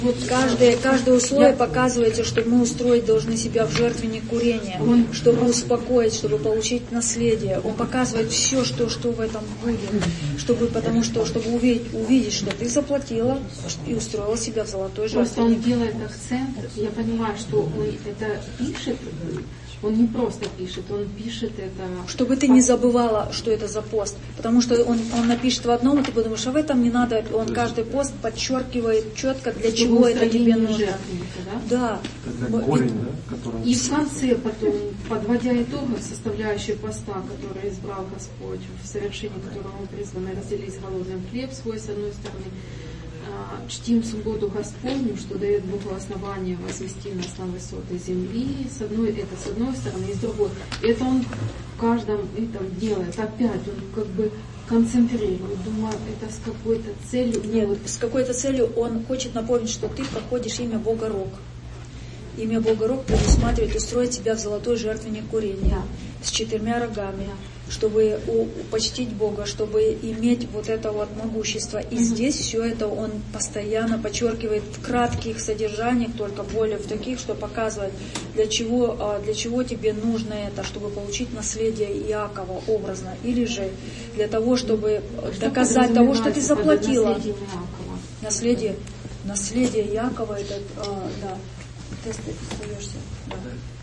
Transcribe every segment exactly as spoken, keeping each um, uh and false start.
Вот каждое, каждое условие показывает, что мы устроить должны себя в жертвенник курения, чтобы успокоить, чтобы получить наследие. Он показывает все, что, что в этом будет, чтобы, потому что, чтобы увидеть, увидеть, что ты заплатила и устроила себя в золотой жертвенник. Просто он делает акцент, я понимаю, что он это пишет, он не просто пишет, он пишет это... Чтобы ты не забывала, что это за пост. Потому что он, он напишет в одном, и ты подумаешь, а в этом не надо. Он каждый пост подчеркивает четко, для чего это тебе нужно. Да. Это корень, да? Который... И в конце потом, подводя итог составляющей поста, который избрал Господь, в совершении которого мы призваны разделить голодный хлеб свой, с одной стороны, чтим субботу Господню, что дает Богу основание возвести нас на высоты земли, с одной, это с одной стороны, и с другой. Это он в каждом этом делает. Опять он как бы концентрирует, думаю, это с какой-то целью. Нет, вот с какой-то целью он хочет напомнить, что ты проходишь имя Бога Рог. Имя Бога Рог предусматривает устроить себя в золотой жертвенник курения да. с четырьмя рогами. Чтобы почтить Бога, чтобы иметь вот это вот могущество. И mm-hmm. здесь все это он постоянно подчеркивает в кратких содержаниях, только более в таких, что показывает, для чего, для чего тебе нужно это, чтобы получить наследие Иакова образно, или же для того, чтобы что доказать того, что ты заплатила. Наследие Иакова. Наследие, наследие Иакова, это, а, да, ты остаешься. Да.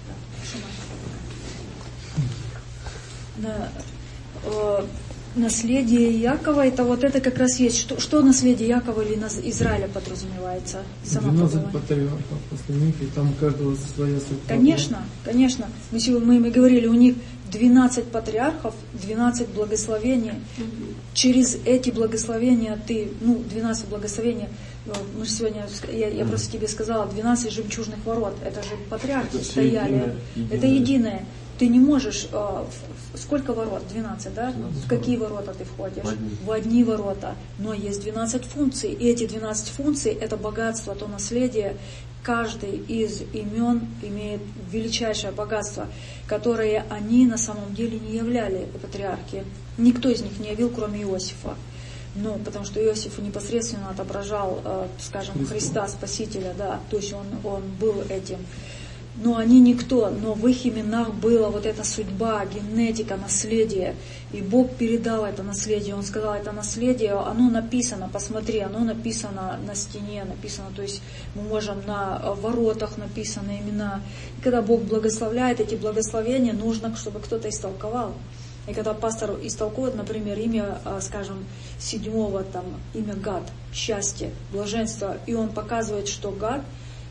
Да. Э, наследие Иакова, это вот это как раз есть. Что, что наследие Иакова или Израиля подразумевается? двенадцать патриархов, остальных, и там у каждого своя судьба. Конечно, конечно. Мы, мы, мы говорили, у них двенадцать патриархов, двенадцать благословений. Mm-hmm. Через эти благословения ты, ну, двенадцать благословений, мы же сегодня, я, я просто тебе сказала, двенадцать жемчужных ворот, это же патриархи это стояли. Единое, единое. Это единое. Ты не можешь, э, сколько ворот? двенадцать, да? двенадцать в какие ворот. ворота ты входишь? В одни. в одни ворота. Но есть двенадцать функций. И эти двенадцать функций, это богатство, то наследие. Каждый из имен имеет величайшее богатство, которое они на самом деле не являли патриархи. Никто из них не явил, кроме Иосифа. Ну, потому что Иосиф непосредственно отображал, э, скажем, Христа. Христа, Спасителя, да. То есть он, он был этим. Но они никто, но в их именах была вот эта судьба, генетика, наследие. И Бог передал это наследие. Он сказал, это наследие, оно написано, посмотри, оно написано на стене, написано, то есть мы можем на воротах написаны имена. И когда Бог благословляет эти благословения, нужно, чтобы кто-то истолковал. И когда пастор истолкует, например, имя, скажем, седьмого, там, имя Гад, счастье, блаженство, и он показывает, что Гад,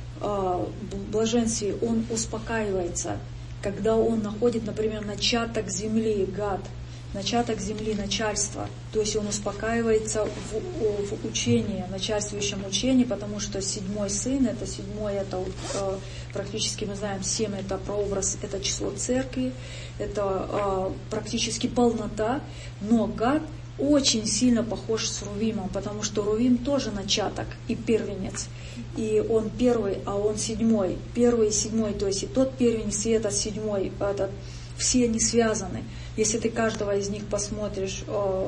в блаженстве, он успокаивается, когда он находит, например, начаток земли, Гад, начаток земли, начальство, то есть он успокаивается в, в учении, начальствующем учении, потому что седьмой сын, это седьмой, это практически мы знаем, семь это прообраз, это число церкви, это практически полнота, но Гад очень сильно похож с Рувимом, потому что Рувим тоже начаток и первенец. И он первый, а он седьмой. Первый и седьмой, то есть и тот первенец, и этот седьмой, этот, все они связаны. Если ты каждого из них посмотришь,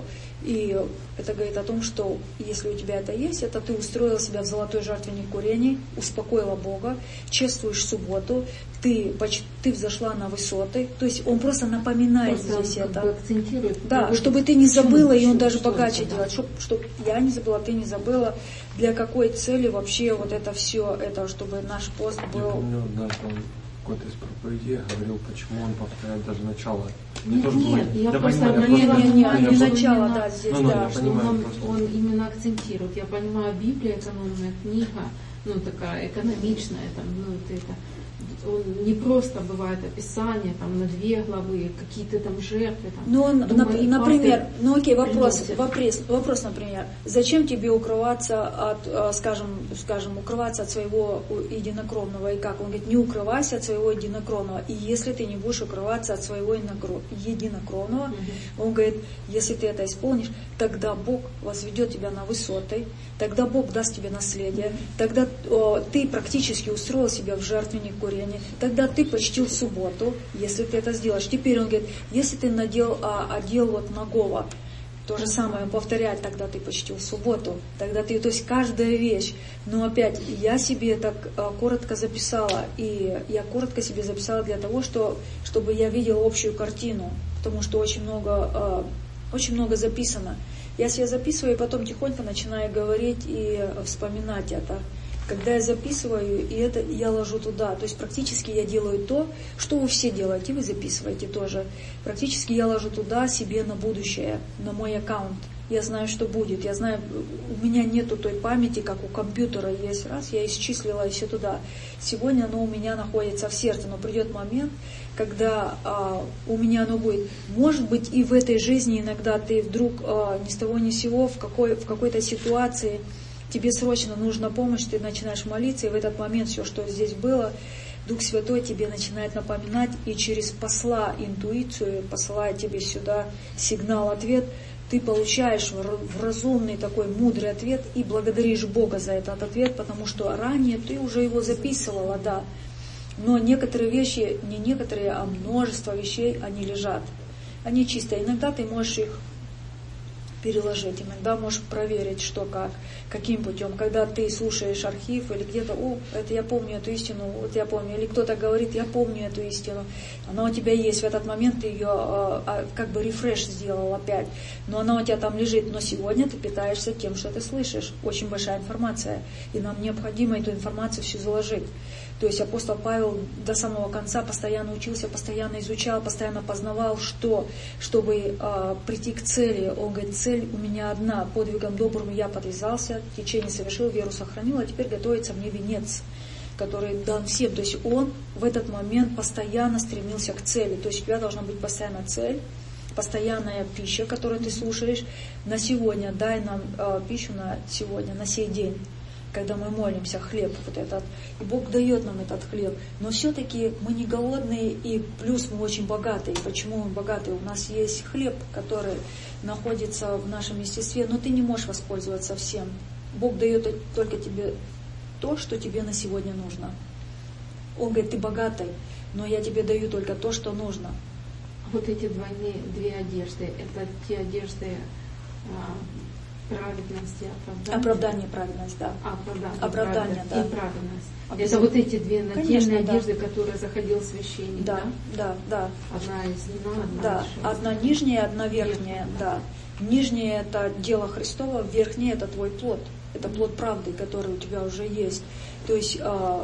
и это говорит о том, что если у тебя это есть, это ты устроила себя в золотой жертвенник курений, успокоила Бога, чествуешь субботу, ты, ты взошла на высоты, то есть он просто напоминает просто здесь это. Да, чтобы ты не забыла, и он даже богаче делает, чтобы, чтобы я не забыла, ты не забыла, для какой цели вообще вот это все, это, чтобы наш пост был... Я помню, да, он какой-то из проповедей говорил, почему он повторяет даже начало. Нет, тоже нет, было... я да, просто... Понимаю, нет, просто... нет, нет, нет, не просто... начало, просто... да, здесь, ну, ну, да. Понимаю, он, просто... он именно акцентирует. Я понимаю, Библия, экономная книга, ну, такая экономичная, там, ну, вот это... Он не просто бывает описание там на две главы, какие-то там жертвы. Там, ну, он, думаю, например, ну окей, вопрос, вопрос, вопрос, например, зачем тебе укрываться от, скажем, скажем, укрываться от своего единокровного, и как? Он говорит, не укрывайся от своего единокровного, и если ты не будешь укрываться от своего единокровного, mm-hmm. он говорит, если ты это исполнишь, тогда Бог возведет тебя на высоты, тогда Бог даст тебе наследие, тогда о, ты практически устроил себя в жертвенник курения, тогда ты почтил субботу, если ты это сделаешь. Теперь он говорит, если ты надел, а, одел вот нагого, То же самое повторять, тогда ты почтил субботу, тогда ты, то есть каждая вещь. Но опять, я себе так а, коротко записала, и я коротко себе записала для того, что, чтобы я видела общую картину, потому что очень много, а, очень много записано. Я себе записываю, и потом тихонько начинаю говорить и вспоминать это. Когда я записываю, и это я ложу туда. То есть практически я делаю то, что вы все делаете, вы записываете тоже. Практически я ложу туда себе на будущее, на мой аккаунт. Я знаю, что будет. Я знаю, у меня нету той памяти, как у компьютера есть. Раз, я исчислила и все туда. Сегодня оно у меня находится в сердце, но придет момент, когда а, у меня оно будет. Может быть, и в этой жизни иногда ты вдруг а, ни с того ни с сего в, какой, в какой-то ситуации тебе срочно нужна помощь, ты начинаешь молиться, и в этот момент все, что здесь было, Дух Святой тебе начинает напоминать, и через посла интуицию, посылая тебе сюда сигнал, ответ, ты получаешь в разумный такой мудрый ответ и благодаришь Бога за этот ответ, потому что ранее ты уже его записывала, да. Но некоторые вещи, не некоторые, а множество вещей, они лежат. Они чистые. Иногда ты можешь их переложить, иногда можешь проверить, что как, каким путем. Когда ты слушаешь архив или где-то, о, это я помню эту истину, вот я помню, или кто-то говорит, я помню эту истину, она у тебя есть, в этот момент ты ее а, как бы рефреш сделал опять, но она у тебя там лежит, но сегодня ты питаешься тем, что ты слышишь, очень большая информация, и нам необходимо эту информацию всю заложить. То есть апостол Павел до самого конца постоянно учился, постоянно изучал, постоянно познавал, что, чтобы э, прийти к цели. Он говорит, цель у меня одна, подвигом добрым я подвязался, течение совершил, веру сохранил, а теперь готовится мне венец, который дан всем. То есть он в этот момент постоянно стремился к цели. То есть у тебя должна быть постоянная цель, постоянная пища, которую ты слушаешь. На сегодня дай нам э, пищу на сегодня, на сей день. Когда мы молимся, хлеб вот этот, и Бог дает нам этот хлеб, но все-таки мы не голодные, и плюс мы очень богатые. Почему мы богатые? У нас есть хлеб, который находится в нашем естестве, но ты не можешь воспользоваться всем. Бог дает только тебе то, что тебе на сегодня нужно. Он говорит, ты богатый, но я тебе даю только то, что нужно. Вот эти двойные, две одежды, это те одежды, праведность и оправдание. Оправдание, праведность, да. Оправдание, Оправдание, да. И праведность. Это вот эти две нательные одежды, да, которые заходил священник, да? Да, да, да. Одна из нина, одна да. из Одна нижняя, одна верхняя, да. Нижняя — это дело Христово, верхняя — это твой плод. Это плод правды, который у тебя уже есть. То есть,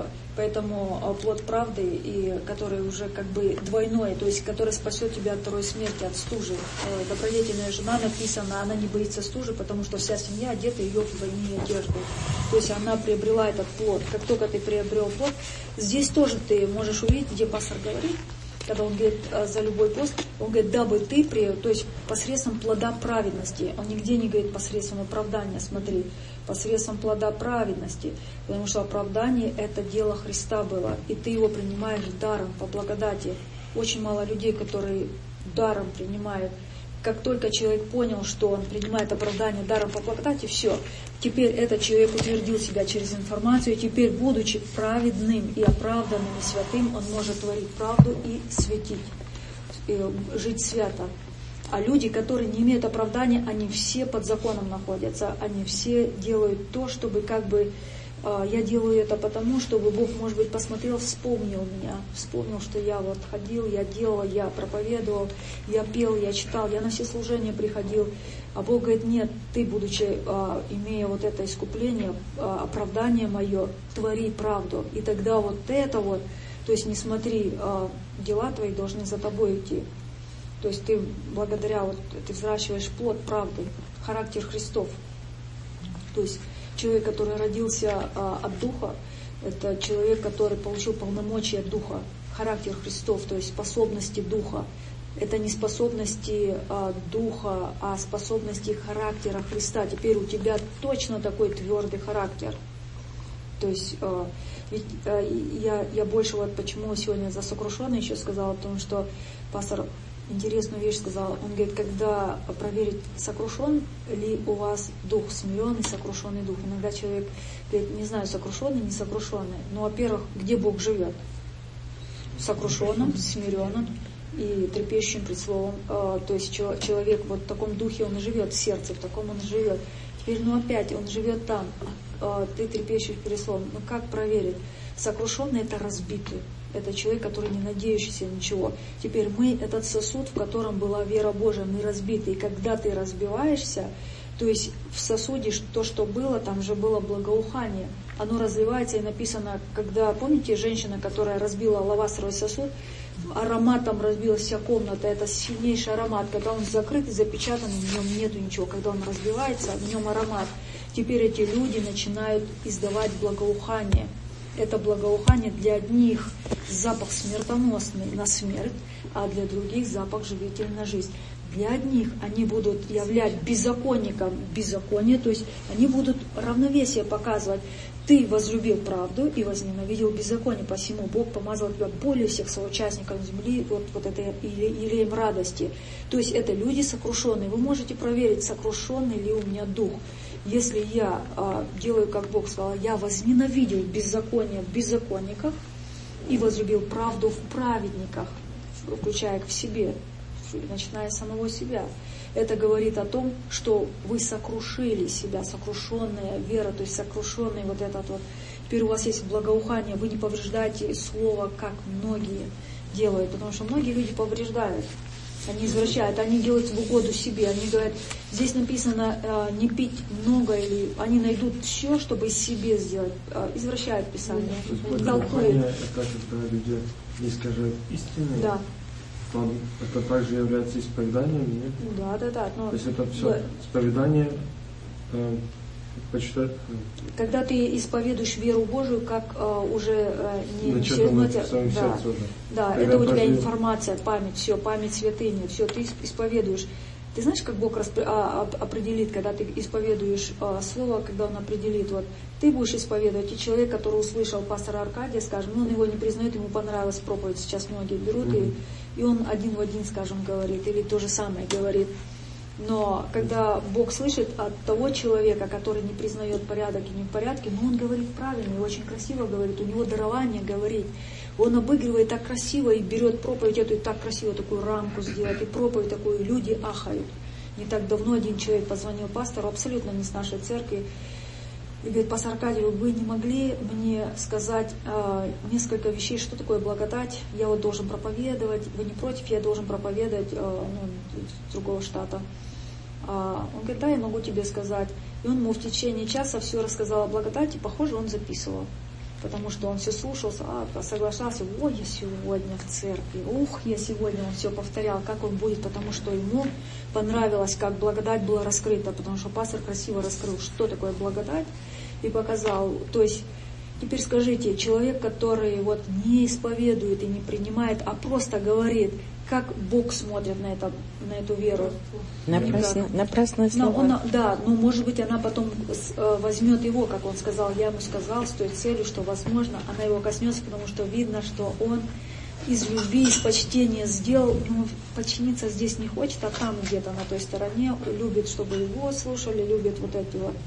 поэтому плод правды, и который уже как бы двойной, то есть который спасет тебя от второй смерти, от стужи. Добродетельная жена, написано, она не боится стужи, потому что вся семья одета ее в двойные одежды. То есть она приобрела этот плод. Как только ты приобрел плод, здесь тоже ты можешь увидеть, где пастор говорит, когда он говорит за любой пост, он говорит, дабы ты, при, то есть посредством плода праведности, он нигде не говорит посредством оправдания, смотри, посредством плода праведности, потому что оправдание — это дело Христа было, и ты его принимаешь даром, по благодати. Очень мало людей, которые даром принимают. Как только человек понял, что он принимает оправдание даром по благодати, все. Теперь этот человек утвердил себя через информацию, и теперь, будучи праведным и оправданным и святым, он может творить правду и светить, и жить свято. А люди, которые не имеют оправдания, они все под законом находятся, они все делают то, чтобы как бы я делаю это потому, чтобы Бог, может быть, посмотрел, вспомнил меня, вспомнил, что я вот ходил, я делал, я проповедовал, я пел, я читал, я на все служения приходил. А Бог говорит, нет, ты, будучи, имея вот это искупление, оправдание мое, твори правду. И тогда вот это вот, то есть не смотри, дела твои должны за тобой идти. То есть ты благодаря, вот, ты взращиваешь плод правды, характер Христов. То есть человек, который родился а, от Духа, это человек, который получил полномочия Духа, характер Христов, то есть способности Духа. Это не способности а, Духа, а способности характера Христа. Теперь у тебя точно такой твердый характер. То есть а, ведь, а, я, я больше вот почему сегодня за сокрушенный еще сказала, потому что пастор интересную вещь сказал. Он говорит, когда проверить, сокрушен ли у вас дух, смиренный, сокрушенный дух. Иногда человек говорит, не знаю, сокрушенный, не сокрушенный. Но, во-первых, где Бог живет? В сокрушенном, смиренном и трепещущим пред словом. То есть человек вот в таком духе он и живет, в сердце, в таком он и живет. Теперь, ну опять, он живет там, ты трепещешь перед словом. Ну как проверить? Сокрушенный — это разбитый. Это человек, который не надеющийся ничего. Теперь мы, этот сосуд, в котором была вера Божия, мы разбиты. И когда ты разбиваешься, то есть в сосуде то, что было, там же было благоухание. Оно разливается, и написано, когда, помните, женщина, которая разбила алавастровый сосуд, ароматом разбилась вся комната, это сильнейший аромат. Когда он закрыт и запечатан, в нем нету ничего. Когда он разбивается, в нем аромат. Теперь эти люди начинают издавать благоухание. Это благоухание для одних запах смертоносный на смерть, а для других запах живительный на жизнь. Для одних они будут являть беззаконникам беззаконие, то есть они будут равновесие показывать. Ты возлюбил правду и возненавидел беззаконие, посему Бог помазал тебя более всех соучастников земли, вот, вот это елеем радости. То есть это люди сокрушенные. Вы можете проверить, сокрушенный ли у меня дух. Если я а, делаю, как Бог сказал, я возненавидел беззаконие в беззаконниках и возлюбил правду в праведниках, включая их в себе, начиная с самого себя. Это говорит о том, что вы сокрушили себя, сокрушенная вера, то есть сокрушенный вот этот вот. Теперь у вас есть благоухание, вы не повреждаете слово, как многие делают, потому что многие люди повреждают. Они извращают, они делают в угоду себе. Они говорят, здесь написано э, не пить много, или они найдут все, чтобы себе сделать. Э, извращают Писание. Толкуют. Это когда люди не скажут истины. Да. То это также является исповеданием, нет? Да, да, да. Но, то есть это все да. исповедание э, почитать. Когда ты исповедуешь веру Божию, как э, уже э, не все равно, да, да, да, это у тебя прожил... информация, память, все, память святыни, все, ты исповедуешь. Ты знаешь, как Бог распри... а, определит, когда ты исповедуешь а, слово, когда Он определит, вот ты будешь исповедовать, и человек, который услышал пастора Аркадия, скажем, ну он его не признает, ему понравилась проповедь, сейчас многие берут, mm-hmm. и, и он один в один, скажем, говорит, или то же самое говорит. Но когда Бог слышит от того человека, который не признает порядок и не в порядке, но он говорит правильно и очень красиво говорит, у него дарование говорить. Он обыгрывает так красиво и берет проповедь эту и так красиво такую рамку сделать, и проповедь такую, люди ахают. Не так давно один человек позвонил пастору, абсолютно не с нашей церкви, и говорит, пастор Аркадий, вы не могли мне сказать э, несколько вещей, что такое благодать, я вот должен проповедовать, вы не против, я должен проповедовать э, ну, с другого штата. А он говорит, да, я могу тебе сказать. И он ему в течение часа все рассказал о благодати, похоже, он записывал. Потому что он все слушался, а, соглашался, ой, я сегодня в церкви, ух, я сегодня, он все повторял, как он будет, потому что ему понравилось, как благодать была раскрыта, потому что пастор красиво раскрыл, что такое благодать, и показал. То есть, теперь скажите, человек, который вот не исповедует и не принимает, а просто говорит, как Бог смотрит на, это, на эту веру. Напрасно, напрасные слова. Но он, да, но может быть она потом возьмет его, как он сказал, я ему сказал с той целью, что возможно она его коснется, потому что видно, что он из любви, из почтения сделал, но подчиниться здесь не хочет, а там где-то на той стороне любит, чтобы его слушали, любит вот эти вот,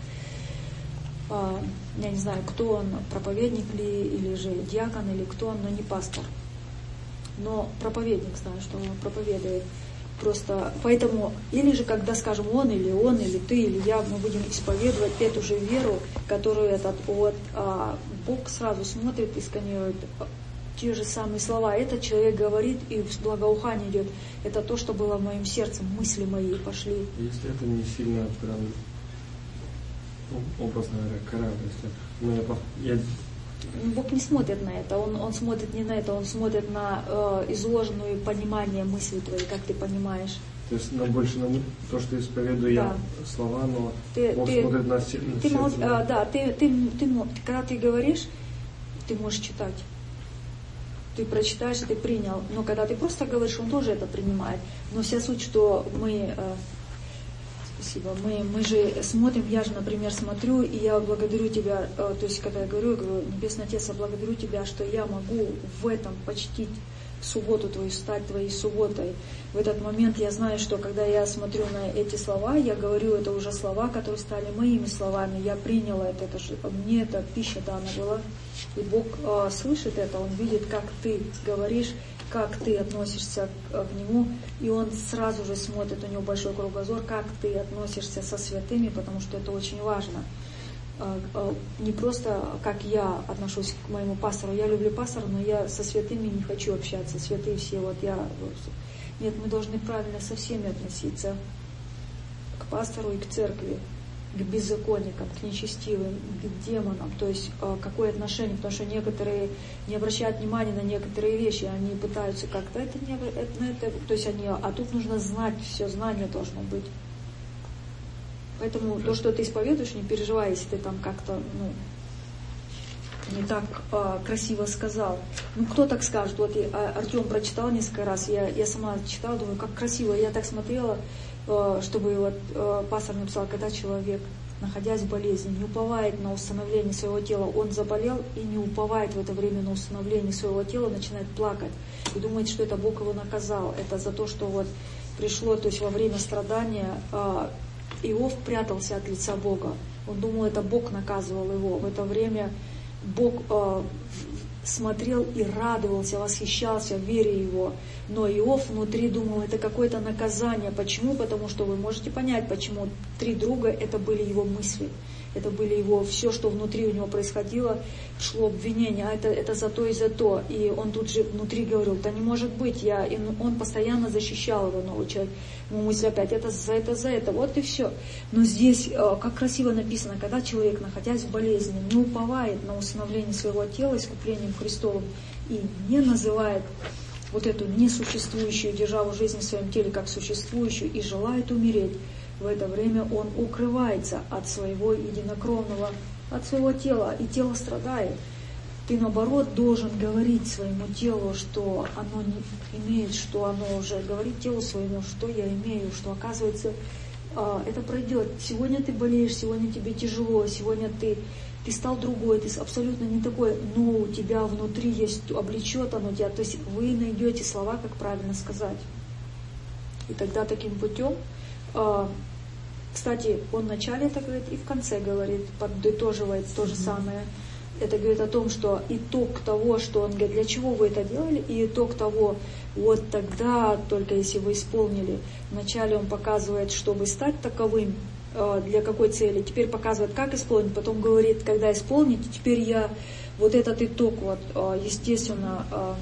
а, я не знаю, кто он, проповедник ли, или же диакон, или кто он, но не пастор. Но проповедник, знаю, что он проповедует. Просто поэтому, или же когда, скажем, он, или он, или ты, или я, мы будем исповедовать эту же веру, которую этот вот а, Бог сразу смотрит и сканирует те же самые слова. Этот человек говорит, и благоухание идет. Это то, что было в моем сердце, мысли мои пошли. Если это не сильно прям, ну, образно говоря, кара, если ну, я, я Бог не смотрит на это, Он, он смотрит не на это, Он смотрит на э, изложенное понимание мысли твоей, как ты понимаешь. То есть на больше на то, что исповедую да. я слова, но ты, Бог ты, смотрит на, на ты сердце. Мол, а, да, ты, ты, ты, ты, когда ты говоришь, ты можешь читать. Ты прочитаешь, ты принял. Но когда ты просто говоришь, Он тоже это принимает. Но вся суть, что мы... Э, Спасибо. Мы, мы же смотрим, я же, например, смотрю, и я благодарю Тебя, э, то есть, когда я говорю, я говорю, Небесный Отец, я благодарю Тебя, что я могу в этом почтить субботу твою стать твоей субботой. В этот момент я знаю, что когда я смотрю на эти слова, я говорю, это уже слова, которые стали моими словами. Я приняла это, это же, мне это пища дана была. И Бог э, слышит это, Он видит, как ты говоришь, как ты относишься к, к Нему, и Он сразу же смотрит, у Него большой кругозор, как ты относишься со святыми, потому что это очень важно. Не просто как я отношусь к моему пастору, я люблю пастора, но я со святыми не хочу общаться, святые все, вот я... Нет, мы должны правильно со всеми относиться, к пастору и к церкви, к беззаконникам, к нечестивым, к демонам, то есть какое отношение, потому что некоторые не обращают внимания на некоторые вещи, они пытаются как-то, это не... Это, это, то есть они, а тут нужно знать, все знание должно быть. Поэтому то, что ты исповедуешь, не переживай, если ты там как-то, ну, не так а, красиво сказал. Ну, кто так скажет? Вот и, а, Артем прочитал несколько раз, я, я сама читала, думаю, как красиво. Я так смотрела, а, чтобы вот а, пастор написал, когда человек, находясь в болезни, не уповает на установление своего тела, он заболел и не уповает в это время на установление своего тела, начинает плакать и думает, что это Бог его наказал. Это за то, что вот пришло, то есть во время страдания, а, Иов прятался от лица Бога. Он думал, это Бог наказывал его. В это время Бог э, смотрел и радовался, восхищался в вере его. Но Иов внутри думал, это какое-то наказание. Почему? Потому что вы можете понять, почему три друга, это были его мысли. Это были его, все, что внутри у него происходило, шло обвинение, а это, это за то и за то. И он тут же внутри говорил, да не может быть, я... И он постоянно защищал его, новый человек. Ему мысль опять, это за это, за это, вот и все. Но здесь, как красиво написано, когда человек, находясь в болезни, не уповает на усыновление своего тела искуплением Христовым и не называет вот эту несуществующую державу жизни в своем теле как существующую и желает умереть, в это время он укрывается от своего единокровного, от своего тела, и тело страдает. Ты, наоборот, должен говорить своему телу, что оно не имеет, что оно уже говорит телу своему, что я имею, что, оказывается, это пройдет. Сегодня ты болеешь, сегодня тебе тяжело, сегодня ты, ты стал другой, ты абсолютно не такой, но у тебя внутри есть, облечет оно тебя. То есть вы найдете слова, как правильно сказать. И тогда таким путем, кстати, он вначале это говорит и в конце говорит, подытоживает то же самое. Это говорит о том, что итог того, что он говорит, для чего вы это делали, и итог того, вот тогда, только если вы исполнили. Вначале он показывает, чтобы стать таковым, для какой цели, теперь показывает, как исполнить, потом говорит, когда исполните, теперь я, вот этот итог, вот, естественно,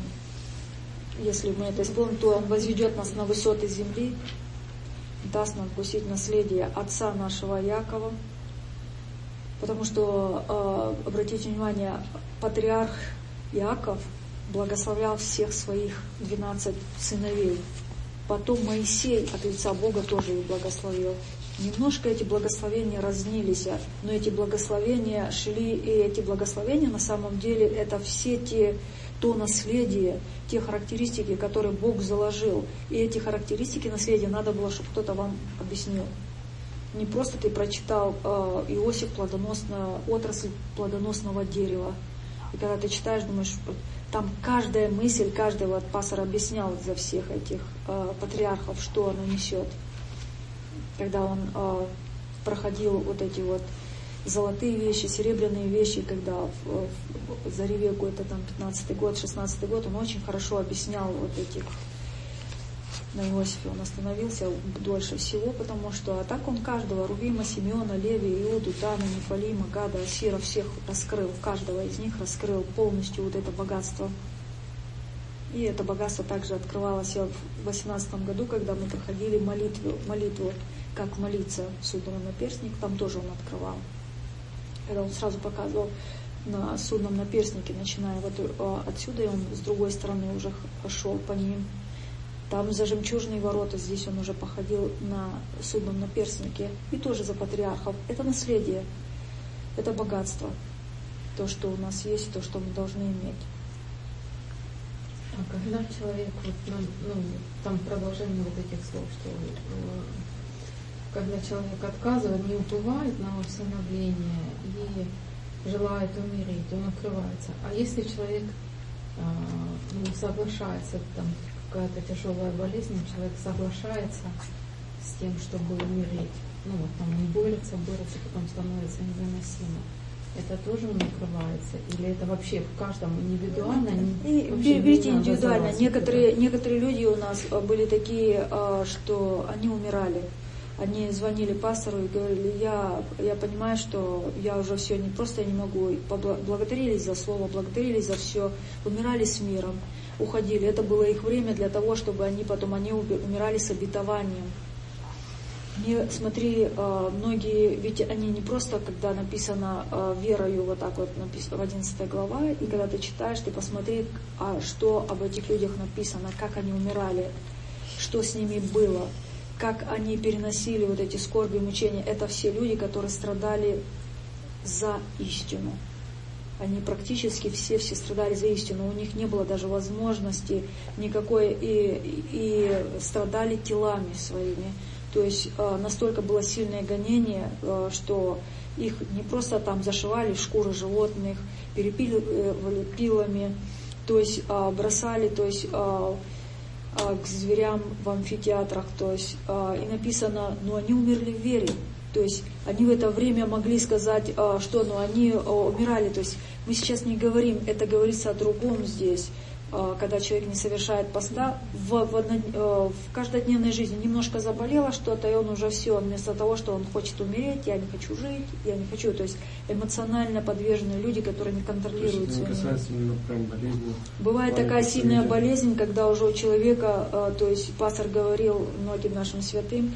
если мы это исполним, то он возведет нас на высоты земли, даст нам вкусить наследие отца нашего Якова. Потому что, э, обратите внимание, патриарх Иаков благословлял всех своих двенадцать сыновей. Потом Моисей от лица Бога тоже их благословил. Немножко эти благословения разнились, но эти благословения шли, и эти благословения на самом деле это все те, то наследие, те характеристики, которые Бог заложил. И эти характеристики наследия надо было, чтобы кто-то вам объяснил. Не просто ты прочитал э, Иосиф, плодоносная отрасль плодоносного дерева. И когда ты читаешь, думаешь, там каждая мысль, каждый вот пастор объяснял за всех этих э, патриархов, что она несет. Когда он э, проходил вот эти вот золотые вещи, серебряные вещи, когда в, в Зареве какой-то там пятнадцатый год, шестнадцатый год, он очень хорошо объяснял вот этих. На Иосифе он остановился дольше всего, потому что а так он каждого, Рувима, Симеона, Леви, Иуду, Дана, Нефалима, Гада, Асира, всех раскрыл, каждого из них раскрыл полностью вот это богатство. И это богатство также открывалось в восемнадцатом году, когда мы проходили молитву, молитву как молиться, судном наперстник, там тоже он открывал. Когда он сразу показывал на судном наперстнике, начиная вот отсюда, и он с другой стороны уже шел по ним. Там за жемчужные ворота, здесь он уже походил на судном наперстнике. И тоже за патриархов. Это наследие, это богатство. То, что у нас есть, то, что мы должны иметь. А когда человек, вот, ну, там продолжение вот этих слов, что когда человек отказывает, не уповает на усыновление и желает умереть, он открывается. А если человек ну, соглашается, там какая-то тяжелая болезнь, человек соглашается с тем, чтобы умереть. Ну вот там он борется, борется, потом становится невыносимо. Это тоже накрывается? Или это вообще в каждом индивидуально? И, берите индивидуально. Некоторые, некоторые люди у нас были такие, что они умирали. Они звонили пастору и говорили: я, я понимаю, что я уже все, не просто я не могу. Благодарились за слово, благодарились за все, умирали с миром, уходили. Это было их время для того, чтобы они потом они умирали с обетованием. Не, смотри, многие, ведь они не просто, когда написано верою, вот так вот написано в одиннадцатой глава, и когда ты читаешь, ты посмотри, а что об этих людях написано, как они умирали, что с ними было, как они переносили вот эти скорби и мучения. Это все люди, которые страдали за истину. Они практически все, все страдали за истину. У них не было даже возможности никакой, и, и страдали телами своими. То есть э, настолько было сильное гонение, э, что их не просто там зашивали в шкуры животных, перепиливали пилами, то есть э, бросали, то есть э, э, к зверям в амфитеатрах, то есть э, и написано, но они умерли в вере. То есть они в это время могли сказать, э, что, но они э, умирали. То есть мы сейчас не говорим, это говорится о другом здесь. Когда человек не совершает поста, в, в, в каждодневной жизни немножко заболело что-то, и он уже все, вместо того, что он хочет умереть, я не хочу жить, я не хочу. То есть эмоционально подверженные люди, которые не контролируют. То есть это не касается именно прям болезни. Бывает такая сильная болезнь, когда уже у человека, то есть пастор говорил многим нашим святым,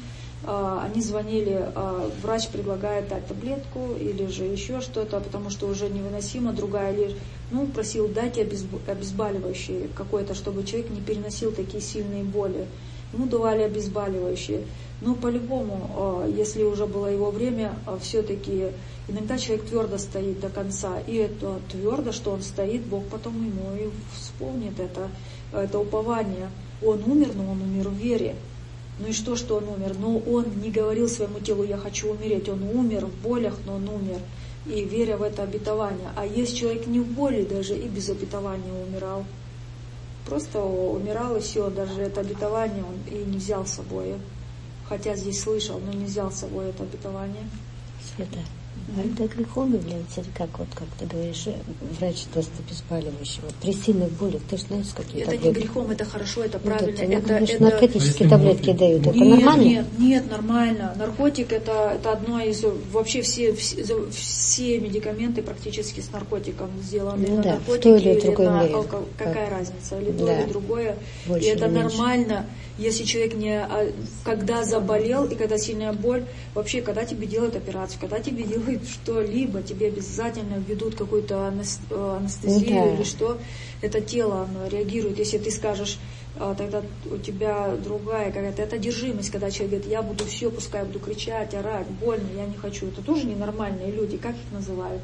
они звонили, врач предлагает дать таблетку или же еще что-то, потому что уже невыносимо, другая лишь, ну, просил дать обезболивающее какое-то, чтобы человек не переносил такие сильные боли. Ему давали обезболивающие. Но по-любому, если уже было его время, все-таки иногда человек твердо стоит до конца. И это твердо, что он стоит, Бог потом ему и вспомнит это, это упование. Он умер, но он умер в вере. Ну и что, что он умер? Но он не говорил своему телу: я хочу умереть. Он умер в болях, но он умер. И веря в это обетование. А есть человек не в боли даже, и без обетования умирал. Просто умирал, и все, даже это обетование он и не взял с собой. Хотя здесь слышал, но не взял с собой это обетование. Света, а это грехом является, или как, вот как ты говоришь, врач даст обезболивающего? При сильных болях, ты же знаешь, какие это таблетки? Не грехом, это хорошо, это правильно. Вот это, это, это, наркотические таблетки дают, это нет, нормально? Нет, нет, нормально. Наркотик это, это одно из, вообще все, все, все медикаменты практически с наркотиком сделаны. Ну, на да, наркотики в той или или другой на мере. алкоголь. Какая как? разница, или то, Да. или другое. Больше и это или меньше. нормально, если человек не, когда заболел и когда сильная боль, вообще, когда тебе делают операцию, когда тебе делают что-либо, тебе обязательно введут какую-то анестезию, ну, да. или что, это тело оно реагирует. Если ты скажешь, тогда у тебя другая какая-то, это одержимость, когда человек говорит: я буду все, пускай буду кричать, орать, больно, я не хочу. Это тоже ненормальные люди, как их называют?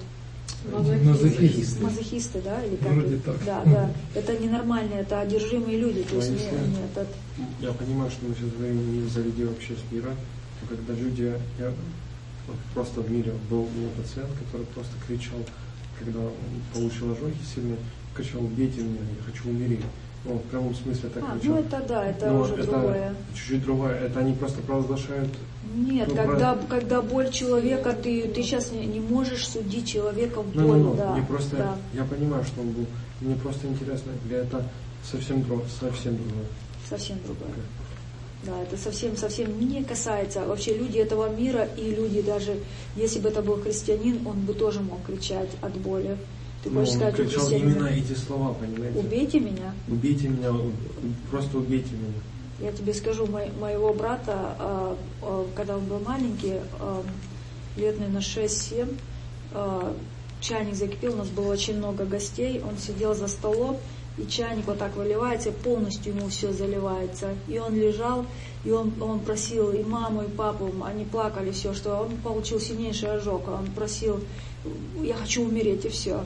Мазохисты. Мазохисты, да? Или как? Вроде так. Да, да. Это ненормальные, это одержимые люди. То есть, не, не этот... Я понимаю, что мы сейчас говорим не за людей вообще с мира, но когда люди, я вот просто в мире был, был пациент, который просто кричал, когда он получил ожоги сильные, кричал: убейте меня, я хочу умереть. Ну, в прямом смысле так а, кричал. ну это да, это но уже это другое. Чуть-чуть другое. Это они просто провозглашают. Нет, ну, когда, про... когда боль человека, ты, ты сейчас не, не можешь судить человека в боль. Ну, ну, ну. Да, Мне просто, да. я понимаю, что он был. Мне просто интересно, или это совсем, друг, совсем другое. Совсем другое. Okay. Да, это совсем, совсем не касается. Вообще люди этого мира, и люди даже, если бы это был христианин, он бы тоже мог кричать от боли. Ты ну, хочешь он сказать, кричал именно эти слова, понимаете? Убейте меня. Убейте меня, просто убейте меня. Я тебе скажу, мо- моего брата, э, э, когда он был маленький, э, лет, наверное, шесть-семь, э, чайник закипел, у нас было очень много гостей, он сидел за столом, и чайник вот так выливается, и полностью ему все заливается. И он лежал, и он, он просил и маму, и папу, они плакали, все, что он получил сильнейший ожог, он просил: я хочу умереть, и все.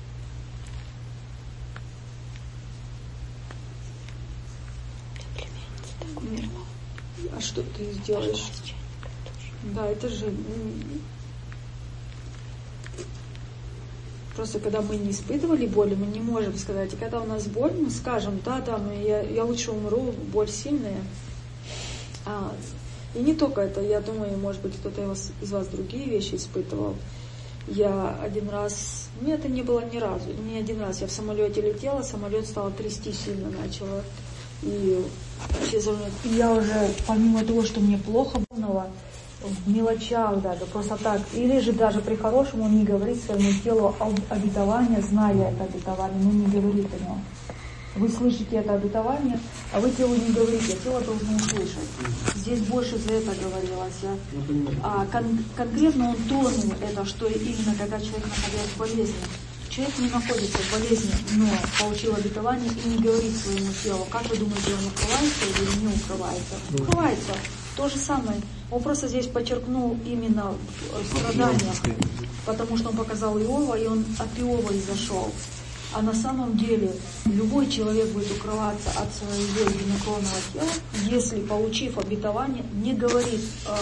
А что ты сделаешь? Да, это же... Просто когда мы не испытывали боли, мы не можем сказать. И когда у нас боль, мы скажем, да, да, я, я лучше умру, боль сильная. А, и не только это, я думаю, может быть, кто-то из вас, из вас другие вещи испытывал. Я один раз, мне это не было ни разу, не один раз, я в самолете летела, самолет стал трясти сильно начало. И, и я уже, помимо того, что мне плохо было, в мелочах даже, просто так, или же даже при хорошем он не говорит своему телу обетование, зная это обетование, но не говорит о нем. Вы слышите это обетование, а вы телу не говорите, тело должно услышать. Здесь больше за это говорилось. А кон- конкретно он тронул это, что именно когда человек находится в болезни. Человек не находится в болезни, но получил обетование и не говорит своему телу. Как вы думаете, он укрывается или не укрывается? Укрывается. То же самое. Он просто здесь подчеркнул именно страдания, потому что он показал Иова, и он от Иова изошел. А на самом деле любой человек будет укрываться от своего единокровного тела, если, получив обетование, не говорит,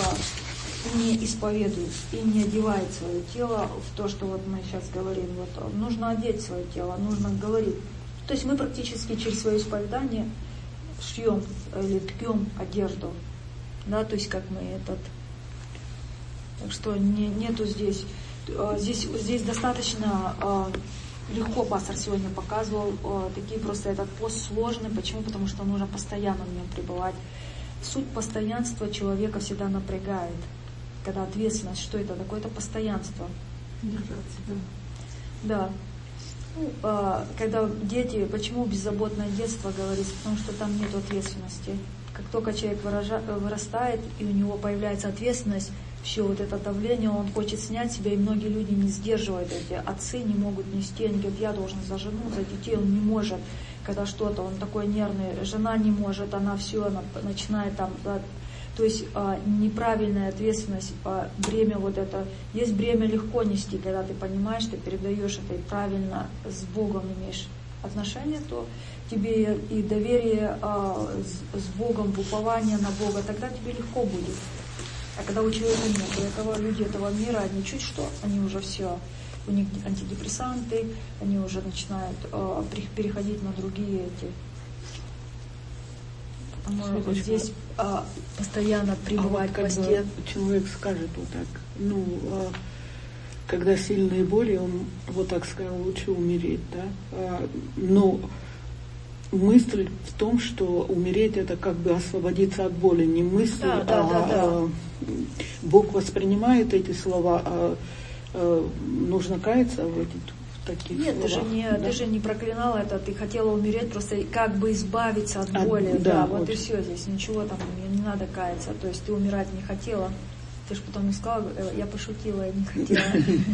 не исповедует и не одевает свое тело в то, что вот мы сейчас говорим. Вот, нужно одеть свое тело, нужно говорить. То есть мы практически через свое исповедание шьем или ткем одежду. Да, то есть как мы этот... Так что не, нету здесь... Здесь, здесь достаточно... Легко пастор сегодня показывал, такие просто этот пост сложный. Почему? Потому что нужно постоянно в нем пребывать. Суть постоянства человека всегда напрягает. Когда ответственность, что это такое? Это постоянство. Держаться, да. Да. Когда дети, почему беззаботное детство говорится? Потому что там нет ответственности. Как только человек выража, вырастает, и у него появляется ответственность, все вот это давление, он хочет снять себя, и многие люди не сдерживают эти. Отцы не могут нести, они говорят, я должен за жену, за детей, он не может. Когда что-то, он такой нервный, жена не может, она все, она начинает там... Да, то есть а, неправильная ответственность, а, бремя вот это. Есть бремя легко нести, когда ты понимаешь, ты передаешь это и правильно с Богом имеешь отношения, то тебе и доверие а, с, с Богом, упование на Бога, тогда тебе легко будет. А когда у человека нет этого, люди этого мира, они чуть что, они уже все, у них антидепрессанты, они уже начинают э, переходить на другие эти. Потому здесь э, постоянно пребывать а вот в посте. Человек скажет вот так, ну, э, когда сильные боли, он вот так сказал, лучше умереть, да, э, но мысль в том, что умереть это как бы освободиться от боли, не мысль, да, да, а, да, да. а Бог воспринимает эти слова, а, а нужно каяться в этих в таких Нет, словах. ты же не, да? ты же не проклинала это, ты хотела умереть, просто как бы избавиться от от, боли, да, да, вот, вот и все, здесь ничего там не, не надо каяться, то есть ты умирать не хотела, ты же потом не сказала, я пошутила, я не хотела.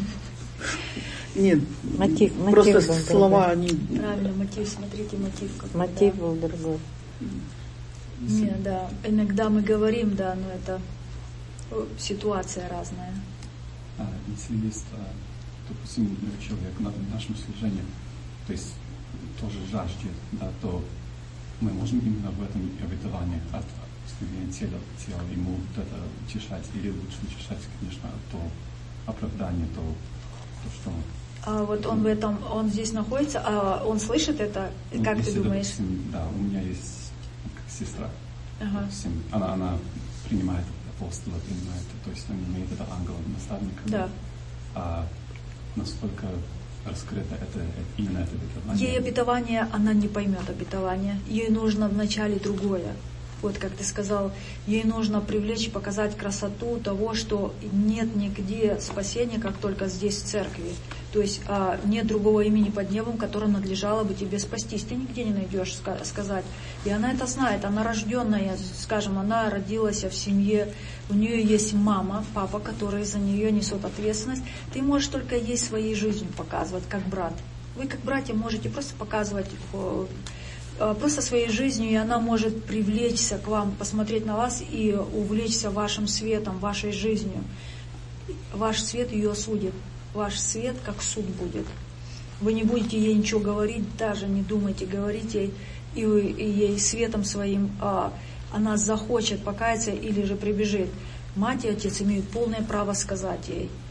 Нет, мотив, просто мотив был слова другой. они... Правильно, мотив, смотрите, мотив какой. Мотив да. был другой. Не, да, иногда мы говорим, да, но это ситуация разная. А, если есть, допустим, человек на нашем служении, то есть тоже жаждет, да, то мы можем именно в этом обетовании от служения тела, тела ему вот это утешать, или лучше утешать, конечно, то оправдание, то то, что... А вот он в этом, он здесь находится, а он слышит это, Ну, как если, ты думаешь? Допустим, да, у меня есть сестра, Ага. допустим, она, она принимает апостола, принимает, то есть он имеет это ангела-наставника. Да. А насколько раскрыто это, именно это обетование? Ей обетование, она не поймет обетование. Ей нужно вначале другое. Вот как ты сказал, ей нужно привлечь, показать красоту того, что нет нигде спасения, как только здесь, в церкви. То есть а, нет другого имени под небом, которым надлежало бы тебе спастись. Ты нигде не найдешь ска- сказать. И она это знает, она рожденная, скажем, она родилась в семье, у нее есть мама, папа, которые за нее несут ответственность. Ты можешь только ей своей жизнью показывать, как брат. Вы, как братья, можете просто показывать... просто своей жизнью, и она может привлечься к вам, посмотреть на вас и увлечься вашим светом, вашей жизнью. Ваш свет ее осудит. Ваш свет как суд будет. Вы не будете ей ничего говорить, даже не думайте говорить ей, и, и ей светом своим а, она захочет покаяться или же прибежит. Мать и отец имеют полное право сказать ей.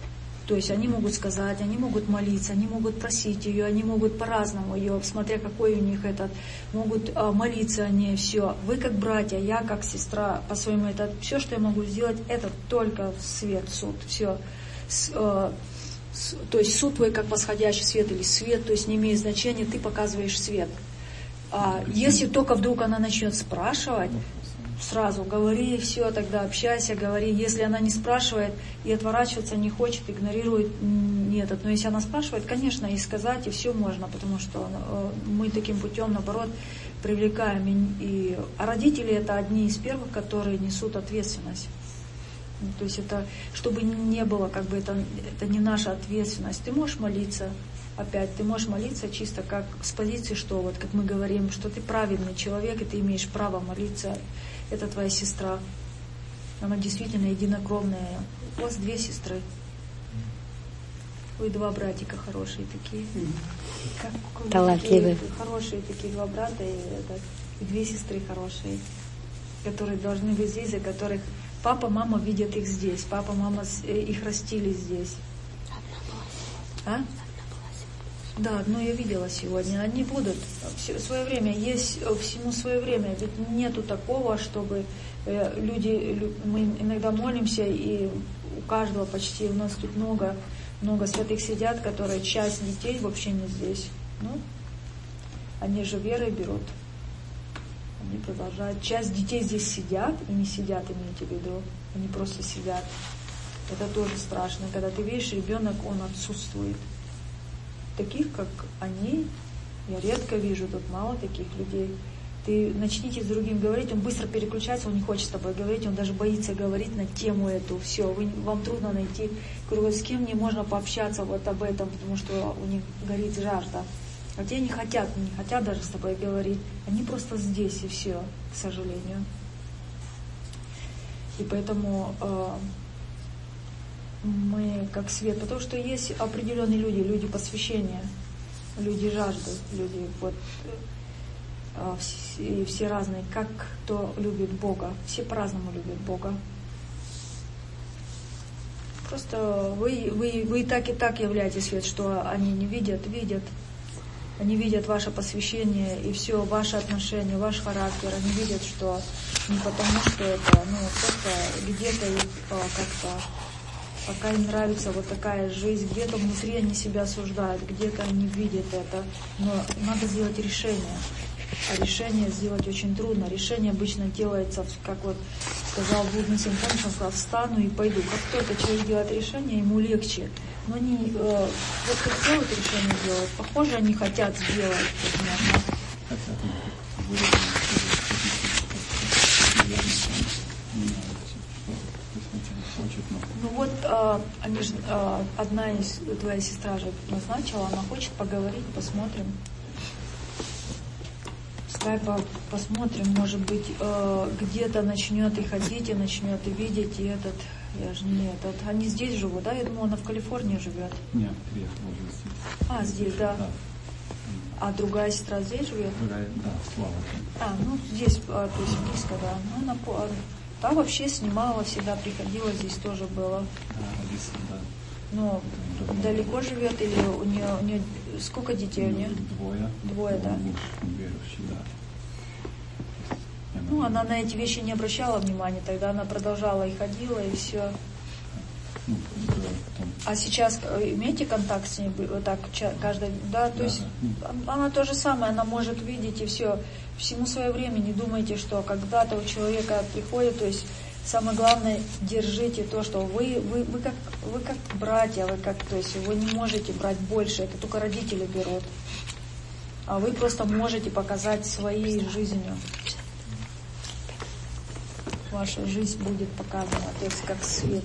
То есть они могут сказать, они могут молиться, они могут просить ее, они могут по-разному ее, смотря какой у них этот, могут а, молиться о ней, все. Вы как братья, я как сестра, по-своему, это все, что я могу сделать, это только свет, суд, все. С, э, с, то есть суд твой как восходящий свет или свет, то есть не имеет значения, ты показываешь свет. А, если только вдруг она начнет спрашивать, сразу говори, все, тогда общайся, говори. Если она не спрашивает и отворачиваться не хочет, игнорирует, не этот. Но если она спрашивает, конечно, и сказать, и все можно, потому что э, мы таким путем, наоборот, привлекаем. И, и, а родители это одни из первых, которые несут ответственность. То есть это, чтобы не было, как бы это, это не наша ответственность. Ты можешь молиться, опять, ты можешь молиться чисто как с позиции, что вот как мы говорим, что ты праведный человек, и ты имеешь право молиться. Это твоя сестра. Она действительно единокровная. У вас две сестры. Вы два братика хорошие такие. Как, талантливые. Такие, хорошие такие два брата и, это, и две сестры хорошие, которые должны быть здесь, за которых папа, мама видят их здесь. Папа, мама их растили здесь. А? Да, одну я видела сегодня. Они будут. В свое время есть всему свое время. Ведь нету такого, чтобы э, люди, мы иногда молимся, и у каждого почти, у нас тут много, много святых сидят, которые часть детей вообще не здесь. Ну, они же верой берут. Они продолжают. Часть детей здесь сидят и не сидят, имейте в виду. Они просто сидят. Это тоже страшно. Когда ты видишь, ребенок, он отсутствует. Таких, как они, я редко вижу, тут мало таких людей. Ты начните с другим говорить, он быстро переключается, он не хочет с тобой говорить, он даже боится говорить на тему эту. Все, вы, вам трудно найти, говорю, с кем не можно пообщаться вот об этом, потому что у них горит жажда. А те не хотят, не хотят даже с тобой говорить. Они просто здесь, и все, к сожалению. И поэтому э, мы как свет, потому что есть определенные люди, люди посвящения, люди жажды, люди вот э, все, все разные, как кто любит Бога, все по-разному любят Бога. Просто вы, вы, вы и так, и так являетесь свет, что они не видят, видят. Они видят ваше посвящение и все, ваши отношения, ваш характер. Они видят, что не потому, что это, ну, просто где-то их как-то, пока им нравится вот такая жизнь, где-то внутри они себя осуждают, где-то они видят это. Но надо сделать решение. А решение сделать очень трудно. Решение обычно делается, как вот сказал Будда Симптомс, он сказал, встану и пойду. Как только человек делает решение, ему легче. Но они э, вот как делают решение делать, похоже, они хотят сделать. Ну вот, э, они же, э, одна из, твоя сестра же назначила, она хочет поговорить, посмотрим. Скайпа посмотрим, может быть, э, где-то начнет и ходить, и начнет и видеть, и этот, я же не этот. Они здесь живут, да? Я думала, она в Калифорнии живет. Нет, приехала уже здесь. А, здесь, да. Да. А другая сестра здесь живет? Другая, да, Слава. А, ну здесь, а, то есть близко, да. Ну, она, та вообще снимала, всегда приходила, здесь тоже было. Да, Алиса, да. Но далеко живет или у нее, у нее сколько детей у нее? Двое. Двое, да. Муж верующий, да. Ну, она на эти вещи не обращала внимания, тогда она продолжала и ходила, и все. Ну, потом... А сейчас имеете контакт с ней, вот так, каждый, да, то да, есть да. Она то же самое, она может видеть и все. Всему свое время, не думайте, что когда-то у человека приходит, то есть самое главное, держите то, что вы, вы, вы, как, вы как братья, вы как, то есть вы не можете брать больше, это только родители берут. А вы просто можете показать своей жизнью. Ваша жизнь будет показана, то есть как свет.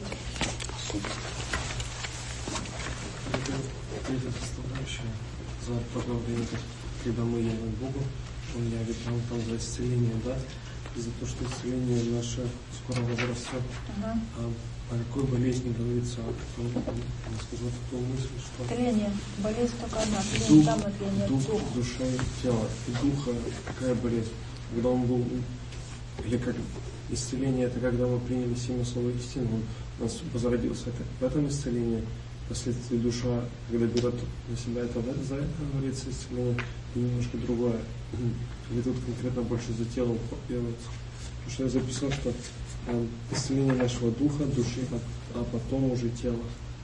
Третья составляющая за проявление, когда мы явим Богу, Он явит нам там за исцеление, да, и за то, что исцеление наше скоро возрастет. Ага. А о какой болезни говорится? Кто, он сказал такую мысль, что Тление. Болезнь только одна. Тление дух, там и тление дух, дух. душа и тело. И духа какая болезнь? Когда он был, или как исцеление, это когда мы приняли семя слова истины, у нас возродился. Это в этом исцелении впоследствии душа, когда берет на себя это, за это говорится исцеление, и немножко другое. И тут конкретно больше за телом. Потому что я записал, что э, исцеление нашего духа, души, а, а потом уже тело.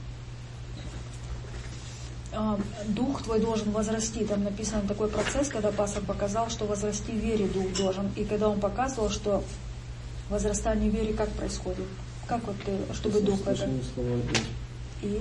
Дух твой должен возрасти. Там написан такой процесс, когда пастор показал, что возрасти в вере дух должен. И когда он показывал, что возрастание в вере как происходит? Как вот ты, чтобы дух это... И,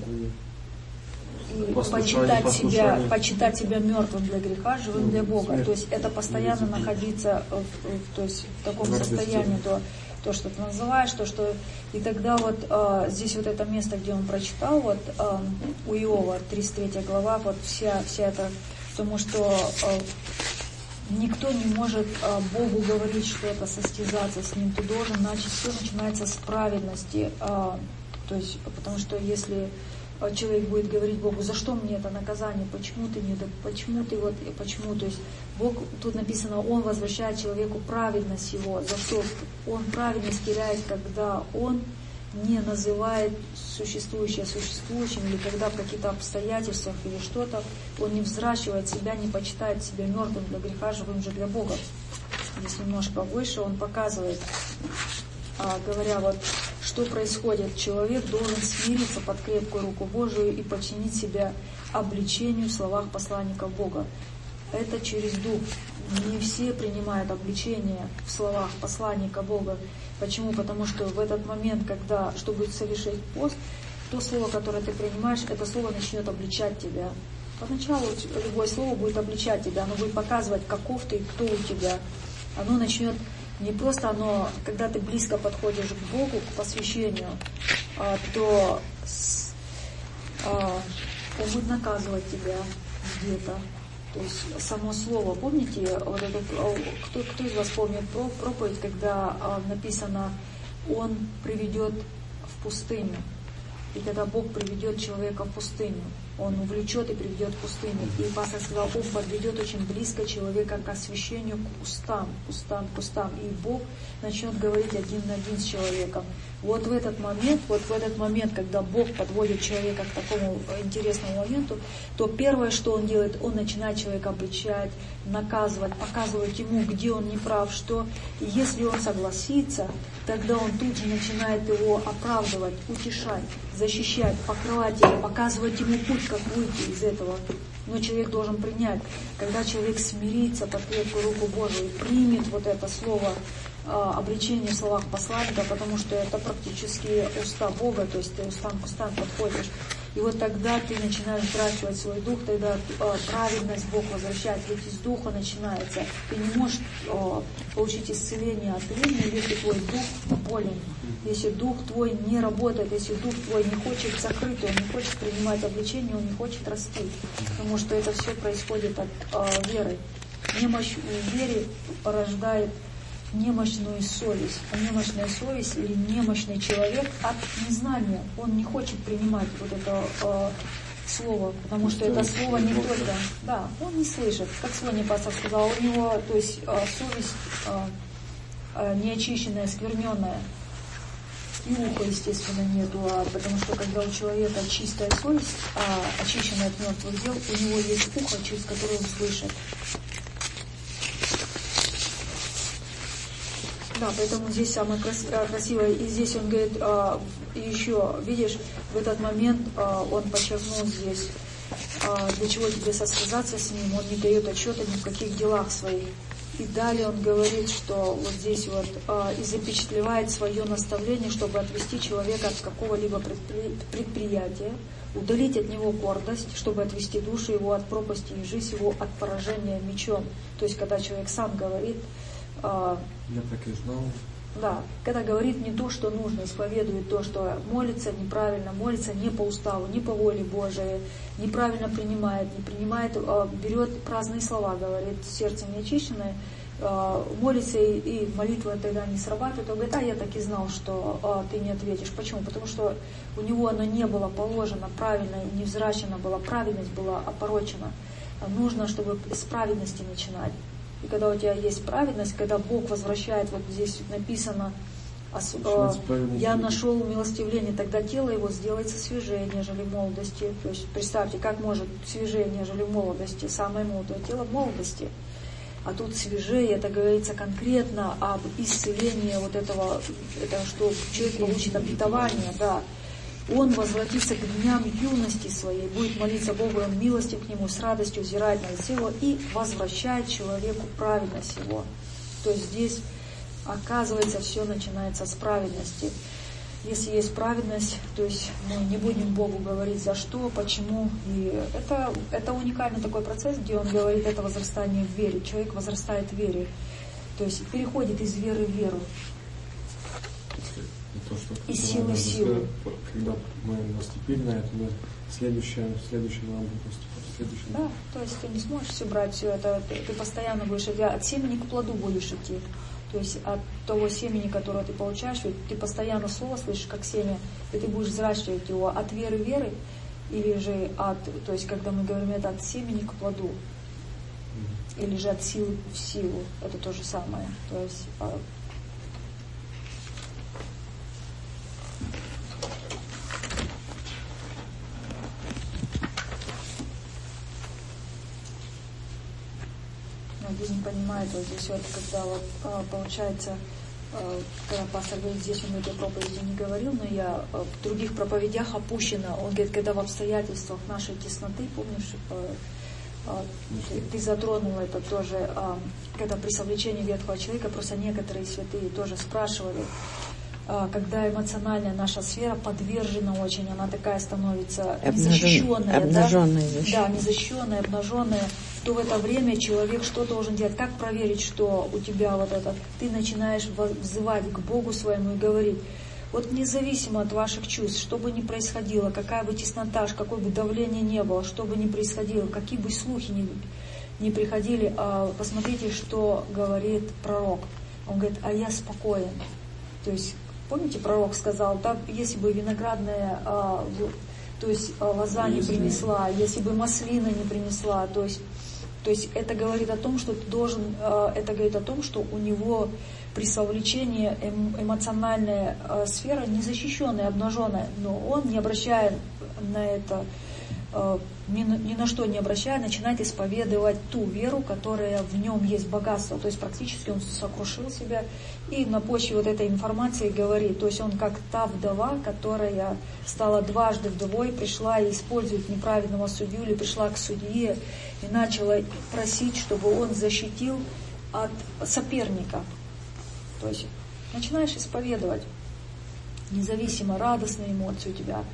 и почитать себя, почитать себя мертвым для греха, живым для Бога. То есть это постоянно находиться в, в, то есть в таком состоянии, то, то, что ты называешь, то, что... И тогда вот э, здесь вот это место, где он прочитал, вот э, у Иова, тридцать третья глава, вот вся, вся эта... Потому что э, никто не может э, Богу говорить, что это состязаться с Ним. Ты должен, значит, все начинается с праведности. Э, то есть, потому что если человек будет говорить Богу, за что мне это наказание, почему ты не, почему ты вот, почему, то есть Бог, тут написано, Он возвращает человеку праведность его, за что он праведность теряет, когда он не называет существующее существующим, или когда в каких-то обстоятельствах или что-то, он не взращивает себя, не почитает себя мертвым для греха, живым же для Бога. Здесь немножко выше он показывает, а, говоря вот, что происходит. Человек должен смириться под крепкую руку Божию и подчинить себя обличению в словах посланников Бога. Это через Дух. Не все принимают обличение в словах посланника Бога. Почему? Потому что в этот момент, когда, чтобы совершить пост, то слово, которое ты принимаешь, это слово начнет обличать тебя. Поначалу любое слово будет обличать тебя, оно будет показывать, каков ты и кто у тебя. Оно начнет не просто оно, когда ты близко подходишь к Богу, к посвящению, то Он будет наказывать тебя где-то. То есть само слово, помните, вот это, кто, кто из вас помнит про проповедь, когда написано «Он приведет в пустыню». И когда Бог приведет человека в пустыню, Он увлечет и приведет в пустыню. И пастор сказал, Он подведет очень близко человека к освящению, к устам, к устам, к устам. И Бог начнет говорить один на один с человеком. Вот в этот момент, вот в этот момент, когда Бог подводит человека к такому интересному моменту, то первое, что Он делает, Он начинает человека обличать, наказывать, показывать ему, где он не прав, что. И если он согласится, тогда Он тут же начинает его оправдывать, утешать, защищать, покрывать его, показывать ему путь, как выйти из этого. Но человек должен принять. Когда человек смирится под крепкую руку Божию и примет вот это слово, э, обличение в словах посланника, потому что это практически уста Бога, то есть ты устам к устам подходишь. И вот тогда ты начинаешь взращивать свой дух, тогда э, праведность Бог возвращает, ведь из духа начинается. Ты не можешь э, получить исцеление от времени, если твой дух болен. Если дух твой не работает, если дух твой не хочет закрыть, он не хочет принимать обличение, он не хочет расти. Потому что это все происходит от э, веры. Немощь в вере порождает немощную совесть. А немощная совесть или немощный человек от незнания. Он не хочет принимать вот это э, слово, потому что это слово не только... Да, он не слышит. Как сегодня пастор сказал, у него, то есть э, совесть э, э, неочищенная, скверненная. И уха, естественно, нету, а потому что когда у человека чистая совесть, а очищенная от мертвых дел, у него есть ухо, через которое он слышит. Да, поэтому здесь самое красивое. И здесь он говорит, а, еще, видишь, в этот момент а, он подчеркнул здесь, а, для чего тебе состязаться с ним, он не дает отчета ни в каких делах своих. И далее он говорит, что вот здесь вот а, и запечатлевает свое наставление, чтобы отвести человека от какого-либо предпри- предприятия, удалить от него гордость, чтобы отвести душу его от пропасти и жизнь его от поражения мечом. То есть, когда человек сам говорит, а, я так и знал. Да, когда говорит не то, что нужно, исповедует то, что молится неправильно, молится не по уставу, не по воле Божией, неправильно принимает, не принимает, берет праздные слова, говорит, сердце неочищенное, молится и, и молитва тогда не срабатывает, он говорит, а я так и знал, что а, ты не ответишь. Почему? Потому что у него оно не было положено правильно, не взращено было, праведность была опорочена. Нужно, чтобы с праведности начинать. И когда у тебя есть праведность, когда Бог возвращает, вот здесь написано, ос, э, я нашел умилостивление, тогда тело его сделается свежее, нежели в молодости. То есть представьте, как может свежее, нежели в молодости, самое молодое тело в молодости. А тут свежее, это говорится конкретно об исцелении вот этого, это, что человек получит обетование, да. Он возвратится к дням юности своей, будет молиться Богу, он милостив к нему, с радостью взирает на лице его и возвращает человеку праведность его. То есть здесь, оказывается, все начинается с праведности. Если есть праведность, то есть мы не будем Богу говорить за что, почему. И это, это уникальный такой процесс, где он говорит, это возрастание в вере. Человек возрастает в вере. То есть переходит из веры в веру. То, что из силы в силу. Когда мы наступили на это, мы следующее, следующее нам будет наступать. Следующее. Да, то есть ты не сможешь все брать, все это, ты, ты постоянно будешь идти, от семени к плоду будешь идти. То есть от того семени, которое ты получаешь, ты постоянно слово слышишь, как семя, и ты будешь взращивать его от веры в веры, или же от, то есть когда мы говорим это от семени к плоду, mm-hmm. или же от силы в силу, это то же самое. То есть не понимает вот здесь вот, когда вот получается, когда пастор говорит, здесь он в этой проповеди не говорил, но я в других проповедях опущено, он говорит, когда в обстоятельствах нашей тесноты, помнишь, ты, ты затронул это тоже, когда при совлечении ветхого человека, просто некоторые святые тоже спрашивали, когда эмоциональная наша сфера подвержена очень, она такая становится незащищенная, обнаженная, да, да, незащищенная, обнаженная, то в это время человек что должен делать? Как проверить, что у тебя вот это? Ты начинаешь взывать к Богу своему и говорить, вот независимо от ваших чувств, что бы ни происходило, какая бы теснота, какое бы давление не было, что бы ни происходило, какие бы слухи ни, ни приходили, а посмотрите, что говорит пророк. Он говорит, а я спокоен. То есть, помните, пророк сказал, да, если бы виноградная, а, то есть лоза не принесла, если бы маслина не принесла, то есть То есть это говорит о том, что ты должен, это говорит о том, что у него при совлечении эмоциональная сфера незащищенная, обнаженная, но он, не обращая на это, ни на что не обращая, начинает исповедовать ту веру, которая в нем есть богатство. То есть практически он сокрушил себя и на почве вот этой информации говорит. То есть он как та вдова, которая стала дважды вдовой, пришла и использует неправедного судью, или пришла к судье и начала просить, чтобы он защитил от соперника. То есть начинаешь исповедовать, независимо, радостные эмоции у тебя,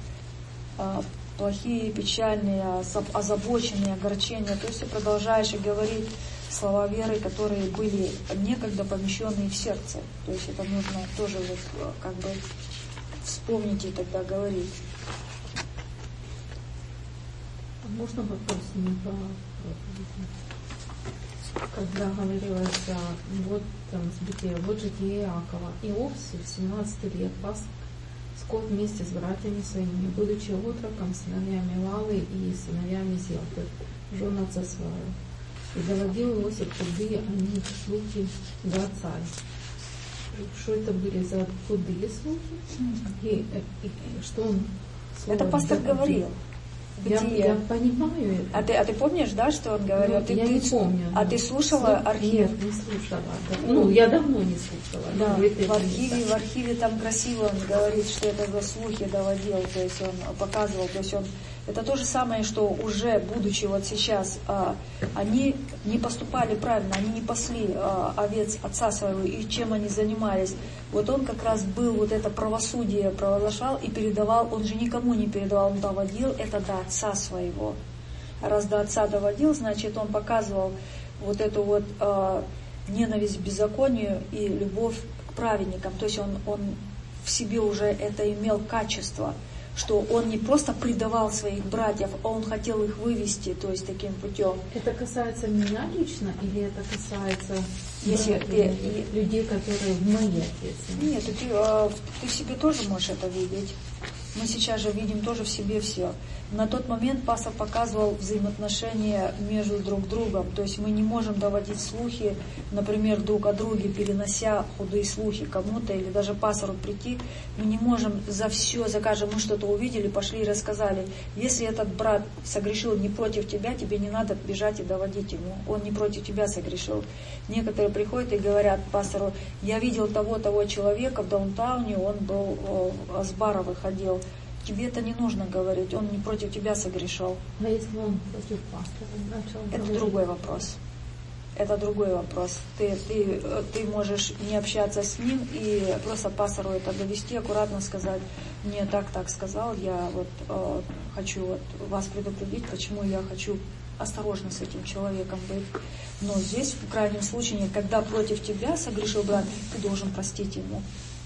плохие, печальные, озабоченные, огорчения. То есть ты продолжаешь и говорить слова веры, которые были некогда помещенные в сердце. То есть это нужно тоже вот как бы вспомнить и тогда говорить. Можно вопрос не по когда говорилось, вот там с Бытия, вот житие Иакова. Иов в семнадцать лет пас скот вместе с братьями своими, будучи отроком, сыновьями Лавы и сыновьями Зелфы, жен отца своего. И доводил Иосиф худые о них слухи до отца. Что это были за худые слухи? И, и, и что он... Это пастор говорил. Я, я понимаю это. А ты, а ты помнишь, да, что он говорил? Ну, ты, я ты, не помню. А ты слушала Слух... архив? Нет, не слушала. Да. Ну, я давно не слушала. Да, да, в архиве, в архиве там красиво он говорит, что это за слухи доводил, то есть он показывал, то есть он... Это то же самое, что уже, будучи вот сейчас, а, они не поступали правильно, они не пасли а, овец отца своего, и чем они занимались. Вот он как раз был, вот это правосудие провозглашал и передавал, он же никому не передавал, он доводил это до отца своего. А раз до отца доводил, значит, он показывал вот эту вот а, ненависть к беззаконию и любовь к праведникам. То есть он, он в себе уже это имел качество, что он не просто предавал своих братьев, а он хотел их вывести, то есть таким путем. Это касается меня лично или это касается Если братьев, ты, людей, которые в моей ответственности? Нет, ты, ты в себе тоже можешь это видеть. мы сейчас же видим тоже в себе все. На тот момент пастор показывал взаимоотношения между друг другом. То есть мы не можем доводить слухи, например, друг о друге, перенося худые слухи кому-то, или даже пастору прийти. Мы не можем за все, за каждое, мы что-то увидели, пошли и рассказали. Если этот брат согрешил не против тебя, тебе не надо бежать и доводить ему. Он не против тебя согрешил. Некоторые приходят и говорят пастору: я видел того-того человека в даунтауне, он был о, с бара выходил. Тебе это не нужно говорить, он не против тебя согрешил. А если он против пастора начал Это говорить? другой вопрос. Это другой вопрос. Ты, ты, ты можешь не общаться с ним и просто пастору это довести, аккуратно сказать: мне так, так сказал, я вот э, хочу вот вас предупредить, почему я хочу осторожно с этим человеком быть. Но здесь, в крайнем случае, когда против тебя согрешил брат, ты должен простить ему.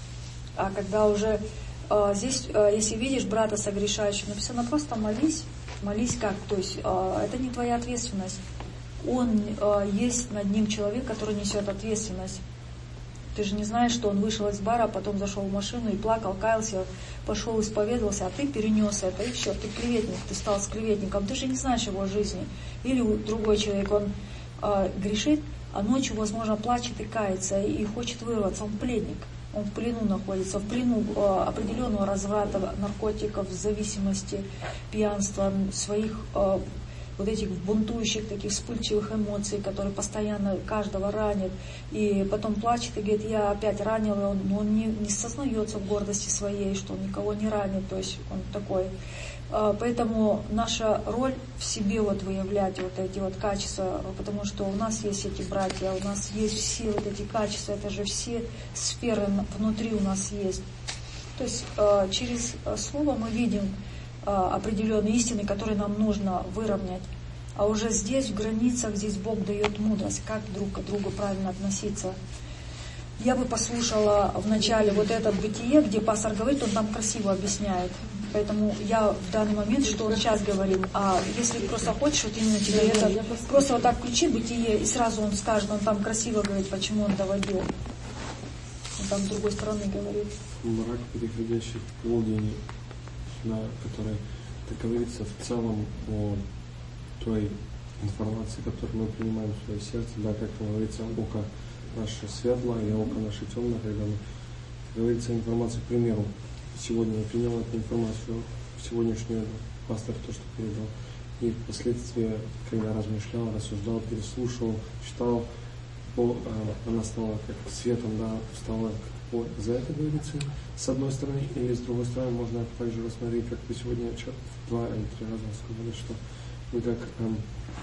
А когда уже э, здесь, э, если видишь брата согрешающего, написано: просто молись. Молись как? То есть э, это не твоя ответственность. Он, э, есть над ним человек, который несет ответственность. Ты же не знаешь, что он вышел из бара, потом зашел в машину и плакал, каялся, пошел исповедовался, а ты перенес это, и все, ты клеветник, ты стал с клеветником, ты же не знаешь его жизни. Или другой человек, он э, грешит, а ночью, возможно, плачет и кается, и хочет вырваться, он пленник. Он в плену находится, в плену э, определенного разврата, наркотиков, зависимости, пьянства, своих э, вот этих бунтующих, таких вспыльчивых эмоций, которые постоянно каждого ранят. И потом плачет и говорит: я опять ранил, и он, но он не, не сознается в гордости своей, что он никого не ранит, то есть он такой. Э, поэтому наша роль в себе вот выявлять вот эти вот качества, потому что у нас есть эти братья, у нас есть все вот эти качества, это же все сферы внутри у нас есть. То есть э, через слово мы видим э, определенные истины, которые нам нужно выровнять. А уже здесь, в границах, здесь Бог дает мудрость, как друг к другу правильно относиться. Я бы послушала в начале вот это бытие, где пастор говорит, он там красиво объясняет. Поэтому я в данный момент, что он сейчас говорит, а если просто хочешь, вот именно тебе это, просто вот так включи бытие, и сразу он скажет, он там красиво говорит, почему он доводил. Он там с другой стороны говорит. Мрак, переходящий в полдень, да, который, это говорится в целом о той информации, которую мы принимаем в свое сердце, да, как говорится, око наше светлое и око наше темное, когда мы, говорится информация, к примеру, сегодня я принял эту информацию, сегодняшнюю пастор то, что передал, и впоследствии, когда размышлял, рассуждал, переслушал, читал, по, а, она стала как светом, да, стала как по, за это говорится, с одной стороны, или с другой стороны, можно также рассмотреть, как вы сегодня два или три раза сказали, что мы как, эм,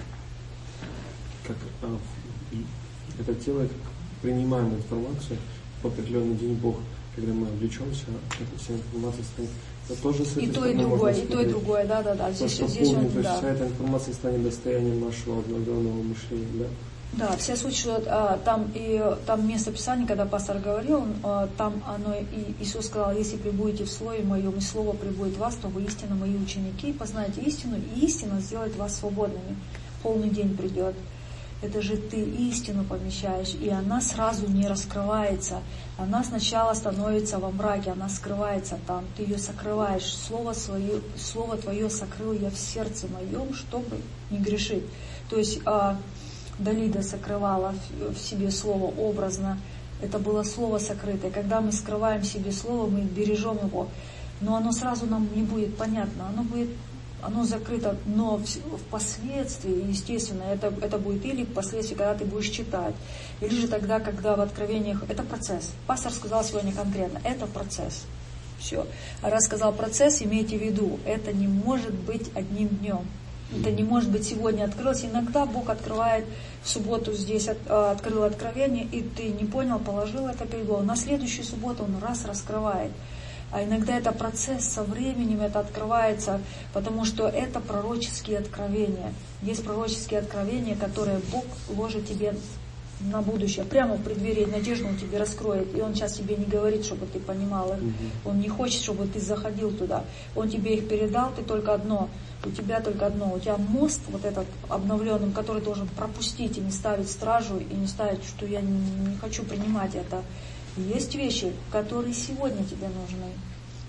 как э, это тело, как принимаем информацию в определенный день Бог, когда мы облечемся, эта вся информация станет. Это тоже с и то, и другое, и то, и другое, да, да, да. Здесь, то, здесь он, то есть да. вся эта информация станет достоянием нашего обновленного мышления, да? Да, вся суть, что а, там и там место Писания, когда пастор говорил, а, там оно и Иисус сказал: если пребудете в Слове Моем, и Слово пребудет в вас, то вы истинно Мои ученики, и познаете истину, и истина сделает вас свободными. Полный день придет. Это же ты истину помещаешь, и она сразу не раскрывается. Она сначала становится во мраке, она скрывается там. Ты ее сокрываешь. Слово, свое, слово Твое сокрыл я в сердце моем, чтобы не грешить. То есть а, Далида сокрывала в, в себе слово образно. Это было слово сокрытое. Когда мы скрываем в себе слово, мы бережем его. Но оно сразу нам не будет понятно. Оно будет Оно закрыто, но впоследствии, естественно, это, это будет или впоследствии, когда ты будешь читать, или же тогда, когда в откровениях, это процесс. Пастор сказал сегодня конкретно, это процесс. Все. А раз сказал процесс, имейте в виду, это не может быть одним днем. Это не может быть сегодня открылось. Иногда Бог открывает в субботу здесь, от, открыл откровение, и ты не понял, положил это перед Богом. На следующую субботу Он раз раскрывает. А иногда это процесс, со временем это открывается, потому что это пророческие откровения. Есть пророческие откровения, которые Бог ложит тебе на будущее, прямо в преддверии надежды Он тебе раскроет. И Он сейчас тебе не говорит, чтобы ты понимал их. Он не хочет, чтобы ты заходил туда. Он тебе их передал, ты только одно. У тебя только одно. У тебя мост вот этот обновленный, который должен пропустить и не ставить стражу, и не ставить, что я не, не хочу принимать это. Есть вещи, которые сегодня тебе нужны.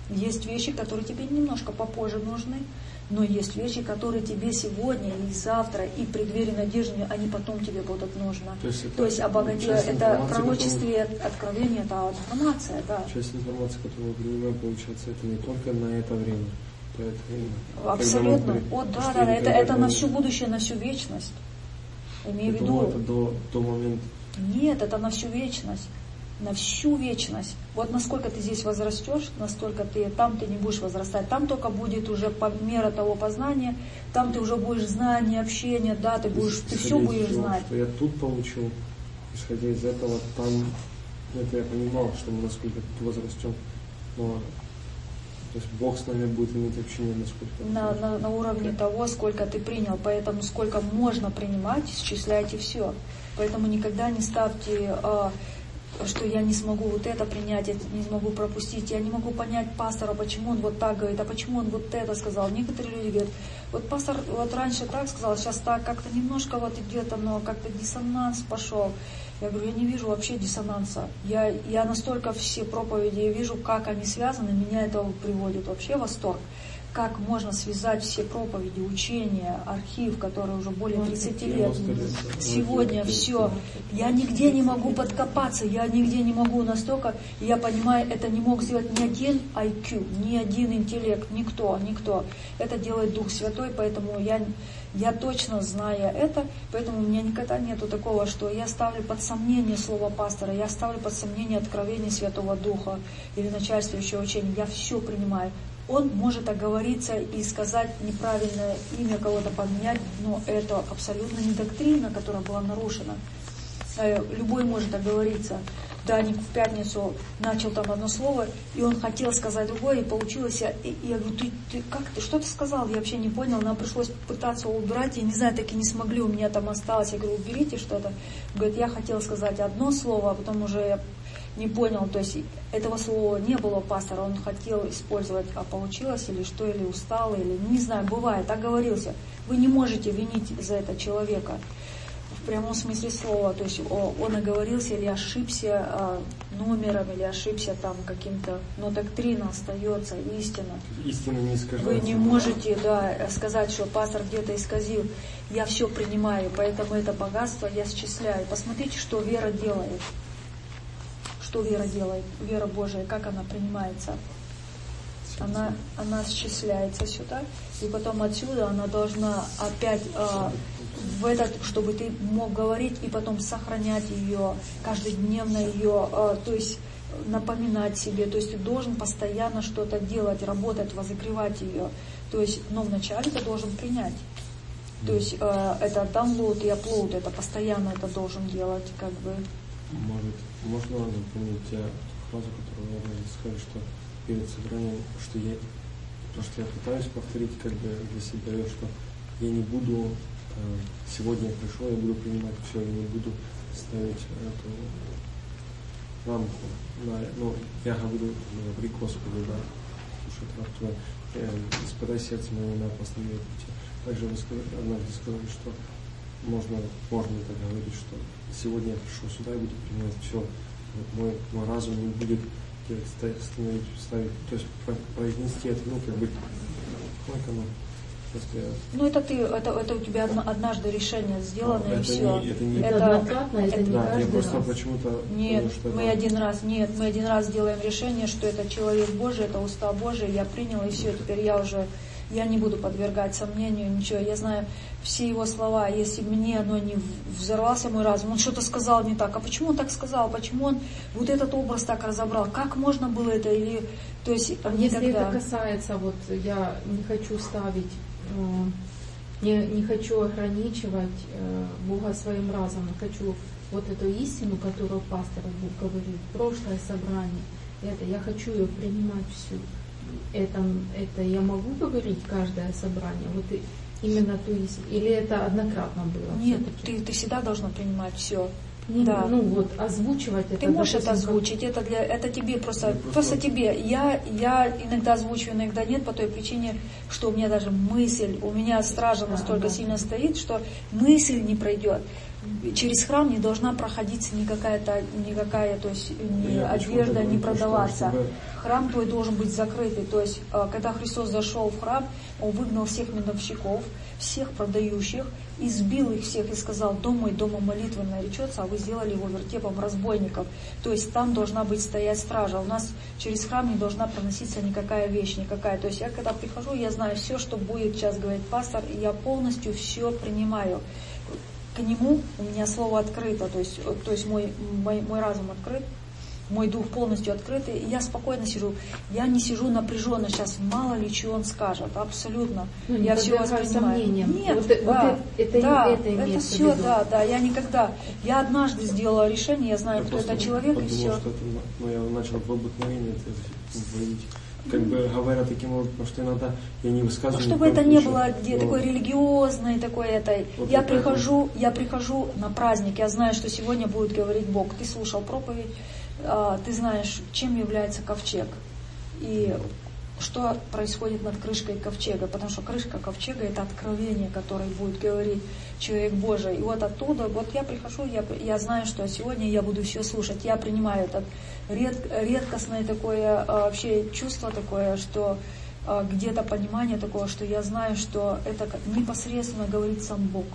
Есть вещи, которые тебе немножко попозже нужны, но есть вещи, которые тебе сегодня и завтра, и в преддверии надежды, они потом тебе будут нужны. То есть, То есть обогати... это пророчествие, которую... откровение, это информация, да. Часть информации, которую мы принимаем, получается, это не только на это время, то это время. Абсолютно. О, да, да, да, это, это на всю будущее, на всю вечность. Имею в виду. Это до, до момента. Нет, это на всю вечность. На всю вечность. Вот насколько ты здесь возрастешь, настолько ты, там ты не будешь возрастать. Там только будет уже по мере того познания, там ты уже будешь знание, общение, да, ты будешь, ты все будешь того, знать. Что я тут получил, исходя из этого, там, это я понимал, что мы насколько тут возрастем. Но, то есть Бог с нами будет иметь общение насколько. На, на, на уровне того, сколько ты принял. Поэтому сколько можно принимать, исчисляйте все. Поэтому никогда не ставьте... А, что я не смогу вот это принять, я не смогу пропустить, я не могу понять пастора, почему он вот так говорит, а почему он вот это сказал. Некоторые люди говорят, вот пастор вот раньше так сказал, сейчас так, как-то немножко вот идет оно, как-то диссонанс пошел. Я говорю, я не вижу вообще диссонанса. Я, я настолько все проповеди я вижу, как они связаны, меня это приводит вообще в восторг. Как можно связать все проповеди, учения, архив, который уже более тридцати лет. Сегодня все. Я нигде не могу подкопаться, я нигде не могу настолько, я понимаю, это не мог сделать ни один ай кью, ни один интеллект, никто, никто. Это делает Дух Святой, поэтому я, я точно зная это, поэтому у меня никогда нету такого, что я ставлю под сомнение слово пастора, я ставлю под сомнение откровение Святого Духа или начальствующего учения. Я все принимаю. Он может оговориться и сказать неправильное имя, кого-то поменять, но это абсолютно не доктрина, которая была нарушена. Любой может оговориться. Даник в пятницу начал там одно слово, и он хотел сказать другое, и получилось. И я говорю, ты, ты как ты, что ты сказал? Я вообще не понял, нам пришлось пытаться убрать, я не знаю, так и не смогли, у меня там осталось. Я говорю, уберите что-то. Он говорит, я хотел сказать одно слово, а потом уже я не понял, то есть этого слова не было у пастора, он хотел использовать, а получилось или что, или устал, или не знаю, бывает, оговорился. Вы не можете винить за это человека в прямом смысле слова, то есть он оговорился или ошибся номером, или ошибся там каким-то, но доктрина остается, истина. Истина не искажается. Вы не можете, да, сказать, что пастор где-то исказил. Я все принимаю, поэтому это богатство я счисляю. Посмотрите, что вера делает. Что вера делает, вера Божия, как она принимается. Она, она счисляется сюда, и потом отсюда она должна опять э, в этот, чтобы ты мог говорить и потом сохранять ее, каждодневно ее, э, то есть напоминать себе, то есть ты должен постоянно что-то делать, работать, возогревать ее. То есть, но вначале ты должен принять. То есть э, это download и upload, это постоянно это должен делать, как бы. Может, можно напомнить те фразу, которую вы сказали, что перед собранием, что я, то, что я пытаюсь повторить как бы для себя, что я не буду, э, сегодня я пришел, я буду принимать все, я не буду ставить эту рамку, на, ну, я говорю, говори Господу, да, слушай, трактуя, э, испытай сердце мое на опасные пути. Также вы сказали, однажды сказали, что можно, можно так говорить, что сегодня я пришел сюда и буду принимать все, мой, мой разум не будет ставить, ставить, то есть произнести это, ну, как бы, как оно, просто я... Ну, это ты, это, это у тебя однажды решение сделано, а, и это все. Не, это не... Это однократно, это, это не да, каждый я просто раз. почему-то... Нет, думаю, что мы это... один раз, нет, мы один раз делаем решение, что это человек Божий, это уста Божии, я принял, и все, теперь я уже... Я не буду подвергать сомнению, ничего. Я знаю все его слова. Если мне оно не взорвался мой разум, он что-то сказал не так. А почему он так сказал? Почему он вот этот образ так разобрал? Как можно было это? Или, то есть, а если это касается, вот я не хочу ставить, не, не хочу ограничивать Бога своим разумом, хочу вот эту истину, которую пастор говорит, прошлое собрание, это я хочу ее принимать всю. Это, это я могу говорить каждое собрание, вот именно то есть, или это однократно было? Нет, ты, ты всегда должна принимать все. Не, да. Ну вот озвучивать это. Ты можешь допустим, это озвучить, как... это для, это тебе просто, просто, просто тебе. Я, я иногда озвучиваю, иногда нет, по той причине, что у меня даже мысль, у меня стража настолько да, да. сильно стоит, что мысль не пройдет. через храм не должна проходиться никакая-то, никакая, то есть ни одежда не продаваться. Храм твой должен быть закрытый. То есть, когда Христос зашел в храм, Он выгнал всех миновщиков, всех продающих, избил их всех и сказал: дом мой домом молитвы наречется, а вы сделали его вертепом разбойников. То есть там должна быть стоять стража. У нас через храм не должна проноситься никакая вещь, никакая. То есть я когда прихожу, я знаю все, что будет сейчас говорить пастор, и я полностью все принимаю. К нему у меня слово открыто, то есть, то есть мой, мой, мой разум открыт, мой дух полностью открытый, и я спокойно сижу. Я не сижу напряженно сейчас, мало ли что он скажет, абсолютно. Ну, я все воспринимаю. Сомнениям. Нет, вот, да, вот это, да, это, это, это все, да, да, я никогда. Я однажды сделала решение, я знаю, я кто это человек, подумал, и все. что это, ну, я начал в обыкновении это вводить. Как бы говоря таким образом, потому что иногда я не высказываю. Ну, чтобы это не ничего, было где, но... такой религиозной, такой этой. Вот я это прихожу, я прихожу на праздник, я знаю, что сегодня будет говорить Бог. Ты слушал проповедь, ты знаешь, чем является ковчег и что происходит над крышкой ковчега, потому что крышка ковчега — это откровение, которое будет говорить человек Божий. И вот оттуда, вот я прихожу, я, я знаю, что сегодня я буду все слушать, я принимаю это ред, редкостное такое вообще чувство такое, что где-то понимание такого, что я знаю, что это непосредственно говорит сам Бог.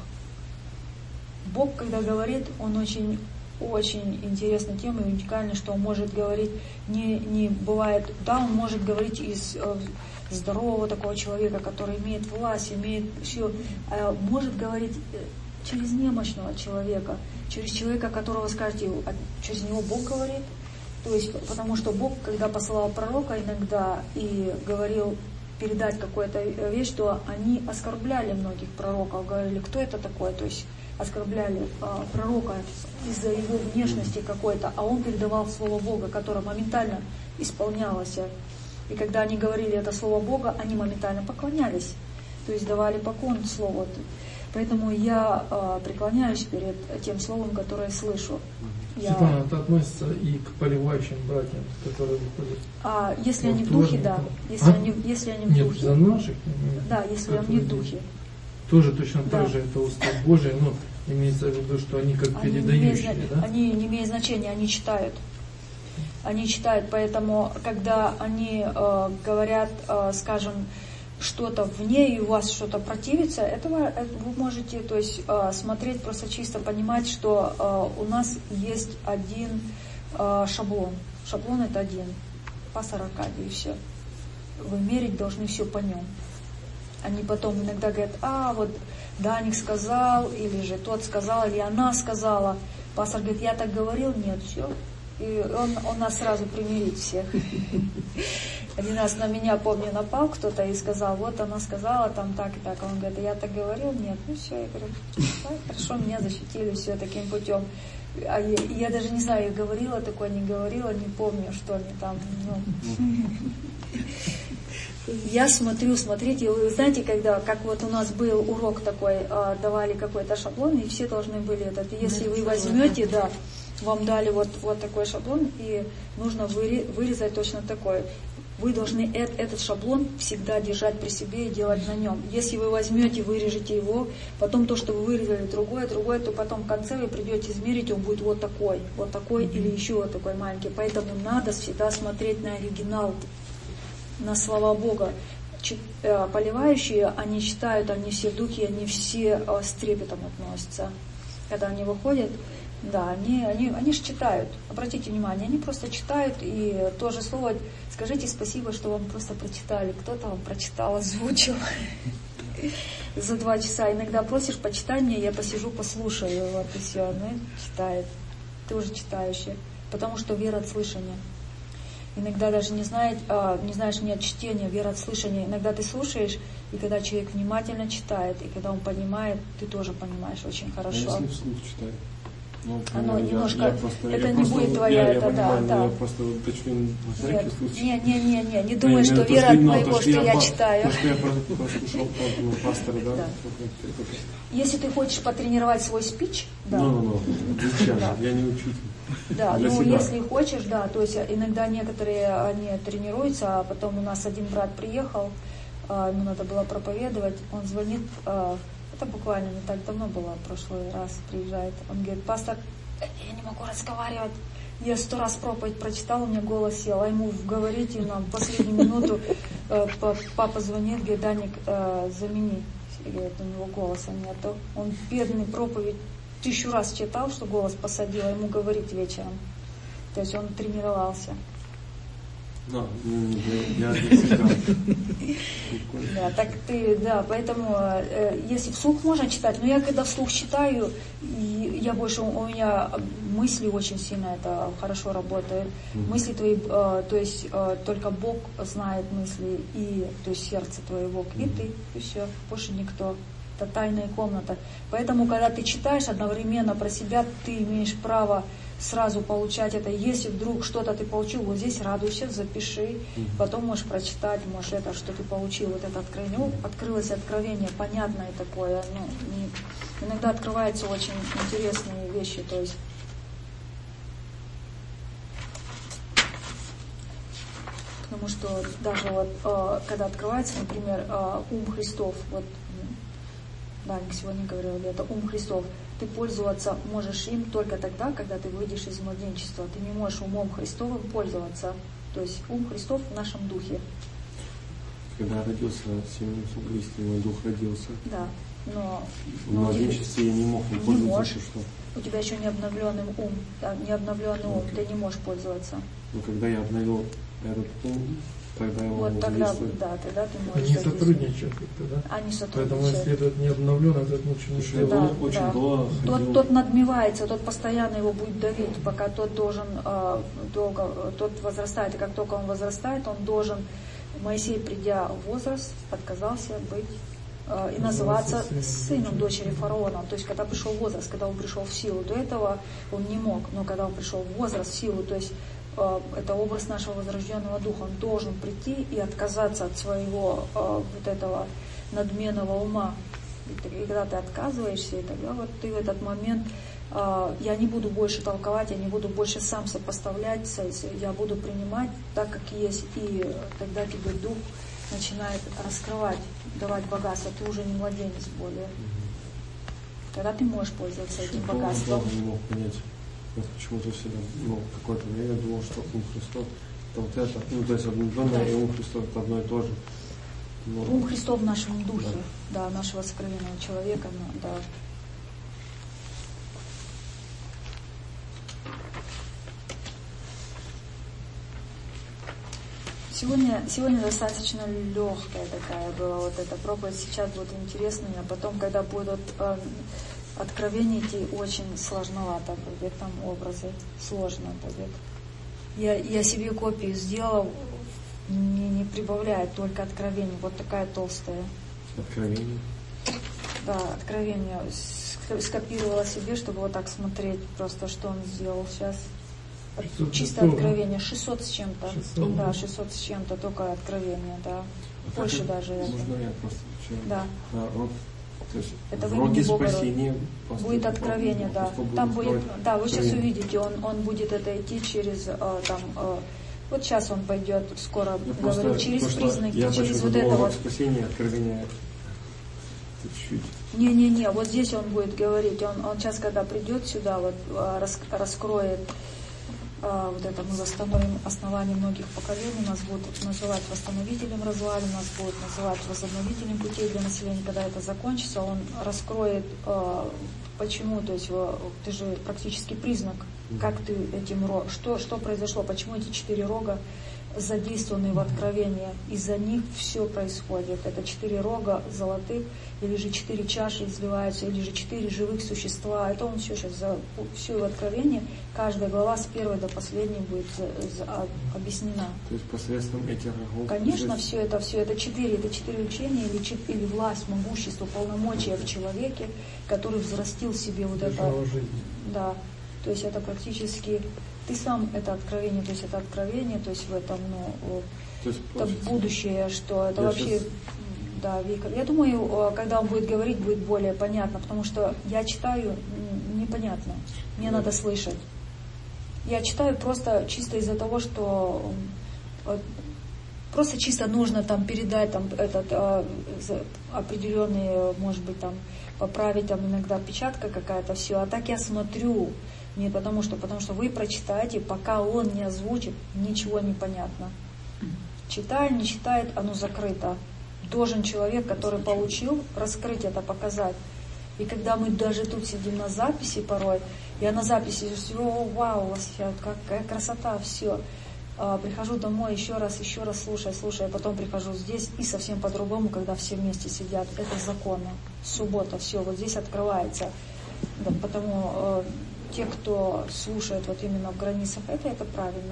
Бог, когда говорит, Он очень... очень интересной темой, уникальной, что он может говорить, не, не бывает, да, он может говорить из э, здорового такого человека, который имеет власть, имеет все, э, может говорить через немощного человека, через человека, которого скажете, а через него Бог говорит, то есть, потому что Бог, когда посылал пророка иногда и говорил передать какую-то вещь, то они оскорбляли многих пророков, говорили, кто это такой, то есть оскорбляли а, пророка из-за его внешности какой-то, а он передавал слово Бога, которое моментально исполнялось. И когда они говорили это слово Бога, они моментально поклонялись, то есть давали поклон слову. Поэтому я а, преклоняюсь перед тем словом, которое слышу. Я... Светлана, это относится и к поливающим братьям, которые выходят. А если они в духе, да. Если, а? они, если они в Нет, духе. за наших? Да, если они в духе. Тоже точно Да. так же это устав Божий, но имеется в виду, что они как Они передающие, не имеют, да? Они не имеют значения, они читают. Они читают, поэтому, когда они э, говорят, э, скажем, что-то вне, и у вас что-то противится, этого это вы можете, то есть, э, смотреть, просто чисто понимать, что э, у нас есть один э, шаблон. Шаблон это один. Пастор Аркадий, и все. Вы мерить должны все по нем. Они потом иногда говорят, а вот Даник сказал, или же тот сказал, или она сказала. Пастор говорит, я так говорил, нет, все. И он, он нас сразу примирит всех. Один раз на меня, помню, напал кто-то и сказал, вот она сказала там так и так. А он говорит, я так говорил, нет, ну все. Я говорю, да, хорошо, меня защитили все таким путем. А я, я даже не знаю, я говорила такое, не говорила, не помню, что они там, ну... Я смотрю, смотрите, вы знаете, когда, как вот у нас был урок такой, давали какой-то шаблон, и все должны были этот, если вы возьмете, да, вам дали вот, вот такой шаблон, и нужно вырезать точно такой. Вы должны этот шаблон всегда держать при себе и делать на нем. Если вы возьмете, вырежете его, потом то, что вы вырезали, другое, другое, то потом в конце вы придете измерить, он будет вот такой, вот такой или еще вот такой маленький. Поэтому надо всегда смотреть на оригинал, на слова Бога. Поливающие, они читают, они все в духе, они все с трепетом относятся. Когда они выходят, да, они, они, они же читают. Обратите внимание, они просто читают, и то же слово, скажите спасибо, что вам просто прочитали. Кто-то вам прочитал, озвучил за два часа. Иногда просишь, почитай мне, я посижу, послушаю. Вот и все. Ну, читает. Ты уже читающий. Потому что вера от слышания. Иногда даже не, знает, а, не знаешь, не от чтения, вера от слышания. Иногда ты слушаешь, и когда человек внимательно читает, и когда он понимает, ты тоже понимаешь очень хорошо. А если вслух читаю? Ну, Оно я, немножко, я просто, это я не просто, будет твоя, я, это я да, понимаю, да. Я просто уточню на всякий случай. Не, не, не, не, не думай, что то, вера что, от ну, моего, то, что я, я по- читаю. То, что я прослушал ну, пастора, да? Да. Если ты хочешь потренировать свой спич, да. Ну, ну, ну, звучание, Да. я не учитель. Да, Для ну себя. если хочешь, да, то есть иногда некоторые они тренируются, а потом у нас один брат приехал, а, ему надо было проповедовать, он звонит, а, это буквально не так давно было, в прошлый раз приезжает, он говорит: пастор, я не могу разговаривать, я сто раз проповедь прочитал, у меня голос сел, а ему говорите на последнюю минуту, э, папа звонит, говорит: Даник, э, замени, и говорит, у него голоса нету, он бедный проповедь тысячу раз читал, что голос посадил, а ему говорить вечером, то есть он тренировался. Да, я, я не всегда. Да, так ты, да, поэтому, э, если вслух можно читать, но я когда вслух читаю, и я больше, у меня мысли очень сильно это хорошо работают. Mm-hmm. Мысли твои, э, то есть э, только Бог знает мысли, и, то есть сердце твоего, mm-hmm. и ты, и все, больше никто. Это тайная комната. Поэтому, когда ты читаешь одновременно про себя, ты имеешь право сразу получать это. Если вдруг что-то ты получил, вот здесь радуйся, запиши, mm-hmm. потом можешь прочитать, можешь это, что ты получил, вот это откровение. Ну, открылось откровение, понятное такое. Ну, не, иногда открываются очень интересные вещи, то есть. Потому что даже вот, э, когда открывается, например, э, ум Христов, вот, Даник сегодня говорил, это ум Христов. Ты пользоваться можешь им только тогда, когда ты выйдешь из младенчества. Ты не можешь умом Христовым пользоваться. То есть ум Христов в нашем духе. Когда я родился, семенем Христом, мой дух родился. Да, но... В младенчестве я не мог им пользоваться. Не можешь. Что? У тебя еще не обновленный ум. Да, не обновленный ум, ты не можешь пользоваться. Но когда я обновил этот ум, тогда я вот могу тогда, действовать. да, тогда ты можешь. Они сотрудничают как-то, да? Они сотрудничают. Поэтому если этот не обновлен, этот ничего не Слушай, делает. он да, очень да. долго тот, ходил. тот надмевается, тот постоянно его будет давить, пока тот должен э, долго, тот возрастает, и как только он возрастает, он должен, Моисей, придя в возраст, отказался быть э, и называться сыном, сыном дочери фараона. То есть, когда пришел возраст, когда он пришел в силу, до этого он не мог, но когда он пришел в возраст, в силу, то есть это образ нашего возрожденного духа. Он должен прийти и отказаться от своего э, вот этого надменного ума. И, и когда ты отказываешься, и тогда вот ты в этот момент, э, я не буду больше толковать, я не буду больше сам сопоставлять, я буду принимать так, как есть, и тогда тебе дух начинает раскрывать, давать богатство. Ты уже не младенец более. Тогда ты можешь пользоваться этим богатством. Я не мог понять. Я почему-то всегда, ну, какое-то время думал, что ум Христов это вот это, ну, то есть обновленное и ум Христов это одно и то же. Но... Ум Христов в нашем духе, да, да, нашего сокровенного человека, да. Сегодня, сегодня достаточно легкая такая была вот эта проповедь, сейчас будет интересная, а потом, когда будут э, откровения идти, очень сложновато будет, там образы, сложно будет. Я, я себе копию сделал, не, не прибавляет, только откровение, вот такая толстая. Откровение? Да, откровение. Скопировала себе, чтобы вот так смотреть, просто что он сделал сейчас. Чисто откровение, шестьсот с чем-то. шестьсот, да, шестьсот с чем-то, только откровение, да. А Больше даже. Можно это. Я просто да. А, вот, то есть это в роге спасения будет откровение, да. Там будет, да, вы сейчас увидите, он, он будет это идти через там. Вот сейчас он пойдет, скоро я говорю, просто, через признаки, я через вот это вот. Спасение, откровение чуть-чуть. Не-не-не, вот здесь он будет говорить, он, он сейчас, когда придет сюда, вот рас, раскроет. Вот это мы восстановим основание многих поколений, нас будут называть восстановителем развалин, нас будут называть возобновителем путей для населения. Когда это закончится, он раскроет, почему, то есть ты же практически признак, как ты этим рогом, что, что произошло, почему эти четыре рога задействованы в откровении, из-за них все происходит. Это четыре рога золотых, или же четыре чаши изливаются, или же четыре живых существа. Это он все сейчас, за, все в откровении, каждая глава с первой до последней будет за, за, объяснена. То есть посредством этих рогов? Конечно, все это, все это четыре, это четыре учения, или, или власть, могущество, полномочия в человеке, который взрастил в себе вот это. Да, то есть это практически... Ты сам это откровение, то есть это откровение, то есть в этом, ну, то есть, это будущее, что это вообще, сейчас... да, века. Я думаю, когда он будет говорить, будет более понятно, потому что я читаю непонятно, мне да. надо слышать. Я читаю просто чисто из-за того, что Просто чисто нужно там передать там этот а, определенный, может быть, там поправить там иногда печатка какая-то, все. А так я смотрю, не потому что, потому что вы прочитаете, пока он не озвучит, ничего не понятно. Читает, не читает, оно закрыто. Должен человек, который получил, раскрыть это, показать. И когда мы даже тут сидим на записи порой, я на записи все, вау, вообще, какая красота, все. А, прихожу домой, еще раз, еще раз слушаю, слушаю, а потом прихожу здесь и совсем по-другому, когда все вместе сидят. Это законно. Суббота, все, вот здесь открывается. Да, потому э, те, кто слушает вот именно в границах, это, это правильно.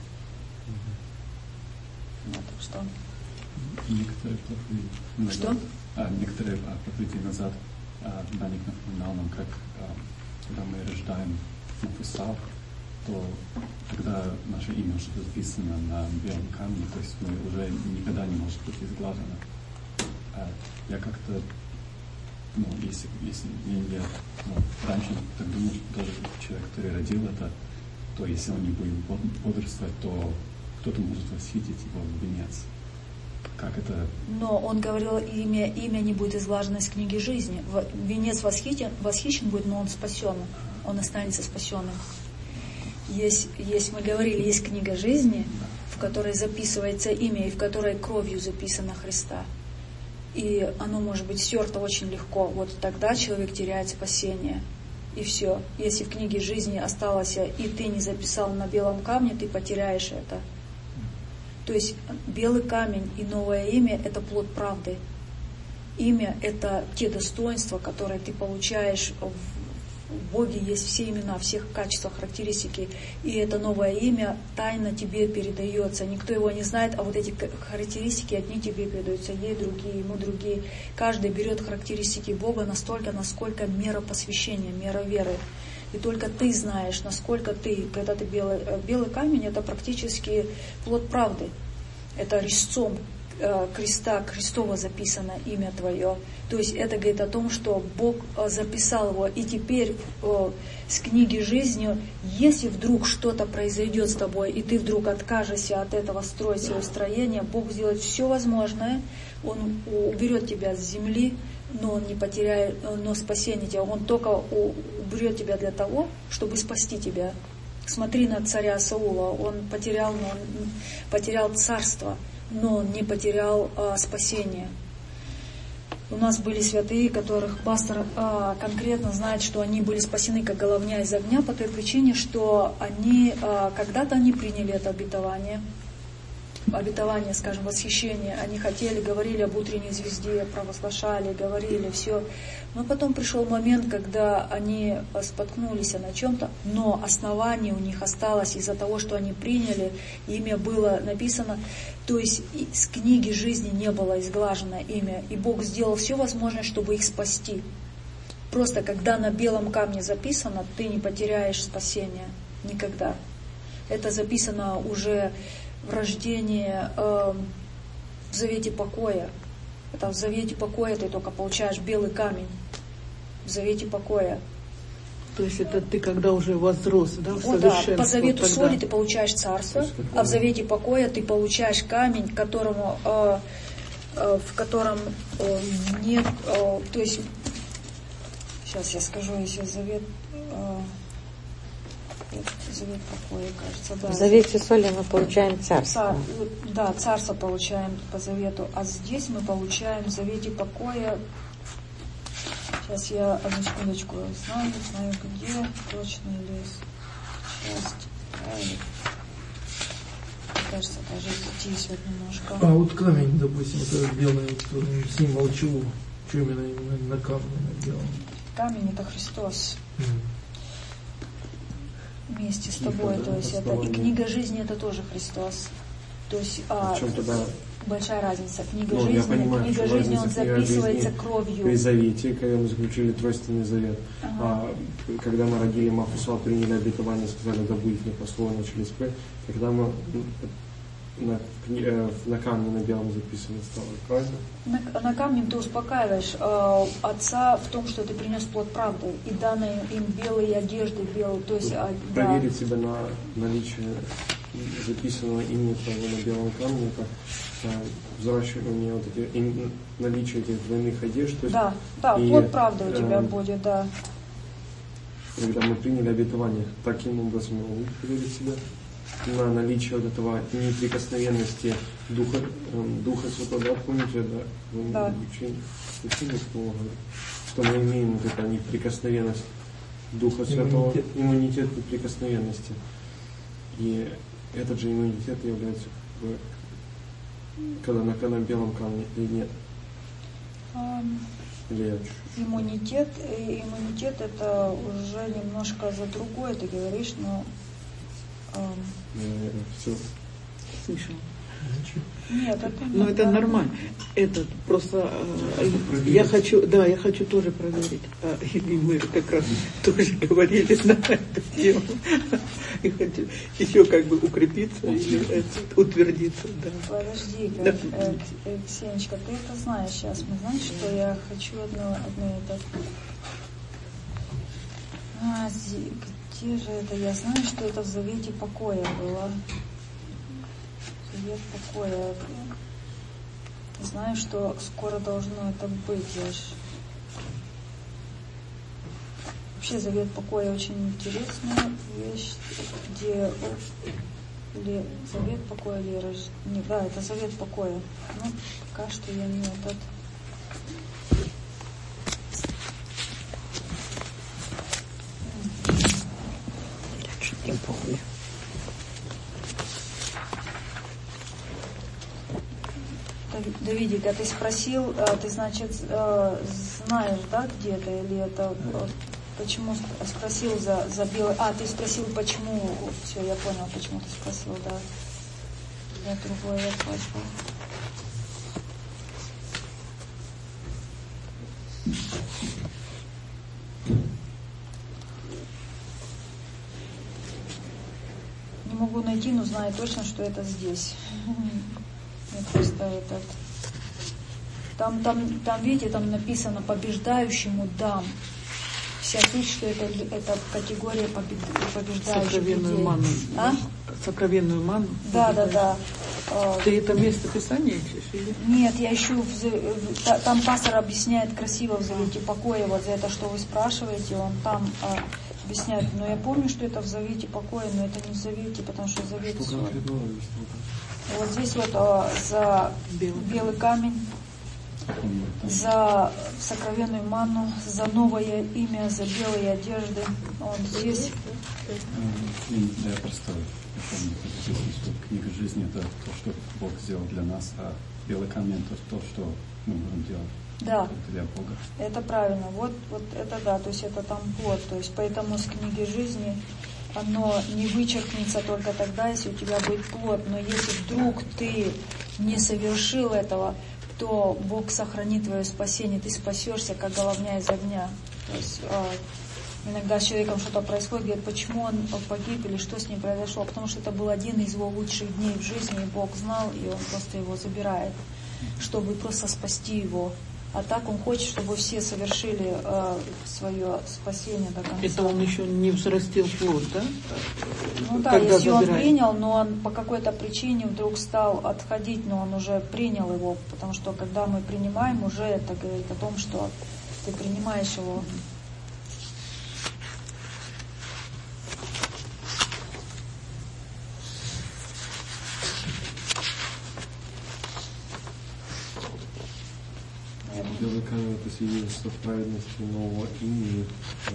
Да, так что... Некоторые проповеди Что? А, некоторые а, проповеди назад а, Даник напоминал нам, как а, когда мы рождаем Мафусал, то когда наше имя уже записано на белом камне, то есть мы уже никогда не может быть изглажено. А я как-то, ну, если, если я, я ну, раньше так думал, что даже человек, который родил это, то если он не будет бодрствовать, то кто-то может восхитить его в венец. Как это? Но он говорил, имя, имя не будет изглажено из книги жизни. Венец восхитен, восхищен будет, но он спасен. Он останется спасенным. Есть, есть, мы говорили, есть книга жизни, в которой записывается имя, и в которой кровью записано Христа. И оно может быть стерто очень легко. Вот тогда человек теряет спасение. И все. Если в книге жизни осталось, и ты не записал на белом камне, ты потеряешь это. То есть белый камень и новое имя – это плод правды. Имя – это те достоинства, которые ты получаешь в В Боге. Есть все имена, всех качества, характеристики. И это новое имя тайно тебе передается. Никто его не знает, а вот эти характеристики одни тебе передаются, ей другие, ему другие. Каждый берет характеристики Бога настолько, насколько мера посвящения, мера веры. И только ты знаешь, насколько ты, когда ты белый, белый камень, это практически плод правды. Это резцом э, креста, крестово записано имя твое. То есть это говорит о том, что Бог э, записал его. И теперь э, с книги жизни, если вдруг что-то произойдет с тобой, и ты вдруг откажешься от этого строить свое строение, Бог сделает все возможное, Он уберет тебя с земли, но он не потеряет, но спасение тебя, он только уберет тебя для того, чтобы спасти тебя. Смотри на царя Саула, он потерял, но он потерял царство, но он не потерял а, спасение. У нас были святые, которых пастор а, конкретно знает, что они были спасены как головня из огня по той причине, что они а, когда-то они приняли это обетование. Обетование, скажем, восхищение. Они хотели, говорили об утренней звезде, провозглашали, говорили, все. Но потом пришел момент, когда они споткнулись на чем-то, но основание у них осталось из-за того, что они приняли, имя было написано. То есть с книги жизни не было изглажено имя, и Бог сделал все возможное, чтобы их спасти. Просто когда на белом камне записано, ты не потеряешь спасение никогда. Это записано уже в рождении, э, в завете покоя. Это в завете покоя ты только получаешь белый камень. В завете покоя. То есть это ты когда уже возрос, да, в О, да, совершенство? по завету тогда. соли ты получаешь царство, а в завете покоя ты получаешь камень, которому, э, э, в котором э, нет, э, то есть, сейчас я скажу, если завет... Э, Завет покоя, кажется, да. В завете соли мы получаем царство. Цар, да, царство получаем по завету, а здесь мы получаем в завете покоя. Сейчас я одну секундочку знаю, знаю где, точно ли часть. Кажется, даже здесь вот немножко. А вот камень, допустим, это белый, вот, символ чего? Что именно, именно на камне белом? Камень это Христос. Mm. Вместе с тобой, Тихо, то да, есть это и книга жизни это тоже Христос. То есть а, В чем тогда большая разница. Книга ну, жизни, я понимаю, книга что жизни он разница книга записывается жизни кровью. При завете, когда мы заключили тройственный завет, Ага. а, когда мы родили Мафусал, приняли обетование, сказали, да будет не по слову, начали спать, тогда мы на, на камне на белом записано стало, правильно? На, на камне ты успокаиваешь э, отца в том, что ты принес плод правды, и данные им белые одежды, белые, то есть а, Проверить да. себя на наличие записанного имени твоего на белом камне, это а, взращивание вот эти, им, наличие этих двойных одежд. То есть, да, да, и, плод правды у тебя э, будет, да. Когда мы приняли обетование, таким образом мы выделили себя на наличие вот этого неприкосновенности Духа, э, Духа Святого, да, помните, да, в да. учении, что мы имеем вот эту неприкосновенность Духа Святого, иммунитет, иммунитет неприкосновенности. И этот же иммунитет является, как бы, когда на, на белом камне или нет? Um, или я чуть-чуть? Иммунитет, иммунитет это уже немножко за другое, ты говоришь, но... Um, Наверное, все. Слышал. Нет, это Ну, это нормально. Это просто э, я хочу, да, я хочу тоже проверить. А, и мы как раз тоже говорили на эту тему. И хочу еще как бы укрепиться и э, утвердиться. Да. Подожди, Да. э, э, Ксенечка, ты это знаешь сейчас. Мы знаешь, что я хочу одно, одно это. А, где же это? Я знаю, что это в Завете Покоя было. Завет покоя. Знаю, что скоро должно это быть. Я ж... Вообще Завет покоя очень интересная вещь, где или Завет покоя, или рож... не, да, это Завет покоя. Ну, пока что я не этот. Я чуть не помню. Давидик, а ты спросил, ты, значит, знаешь, да, где-то, или это, почему спросил за, за белый, а, ты спросил, почему, все, я понял, почему ты спросил, да, я другой вопрос был. Не могу найти, но знаю точно, что это здесь. Мне просто этот... Там, там, там, видите, там написано «побеждающему дам». Вся суть, что это, это категория побеждающих Сокровенную людей. ману. А? Сокровенную ману. Да, да, да. Ты это место Писания ищешь? Или? Нет, я ищу, в, там пастор объясняет красиво в Завете Покоя, вот за это, что вы спрашиваете, он там а, объясняет. Но я помню, что это в Завете Покоя, но это не в Завете, потому что Завет... Что конкретно? Вот здесь вот а, за белый, белый камень, за сокровенную манну, за новое имя, за белые одежды. Он здесь. Да, я просто помню, что книга жизни это то, что Бог сделал для нас, а белый камень это то, что мы можем делать. Да, для Бога. Это правильно. Вот, вот это да, то есть это там плод. То есть поэтому с книги жизни оно не вычеркнется только тогда, если у тебя будет плод. Но если вдруг ты не совершил этого, то Бог сохранит твое спасение, ты спасешься, как головня из огня. То есть э, иногда с человеком что-то происходит, говорит, почему он погиб или что с ним произошло, потому что это был один из его лучших дней в жизни, и Бог знал, и он просто его забирает, чтобы просто спасти его. А так он хочет, чтобы все совершили э, свое спасение до конца. Это он еще не взрастил плод, да? Ну да, Когда если забирает? он принял, но он по какой-то причине вдруг стал отходить, но он уже принял его, потому что когда мы принимаем, уже это говорит о том, что ты принимаешь его. Белый камень это свидетельство праведности нового имени.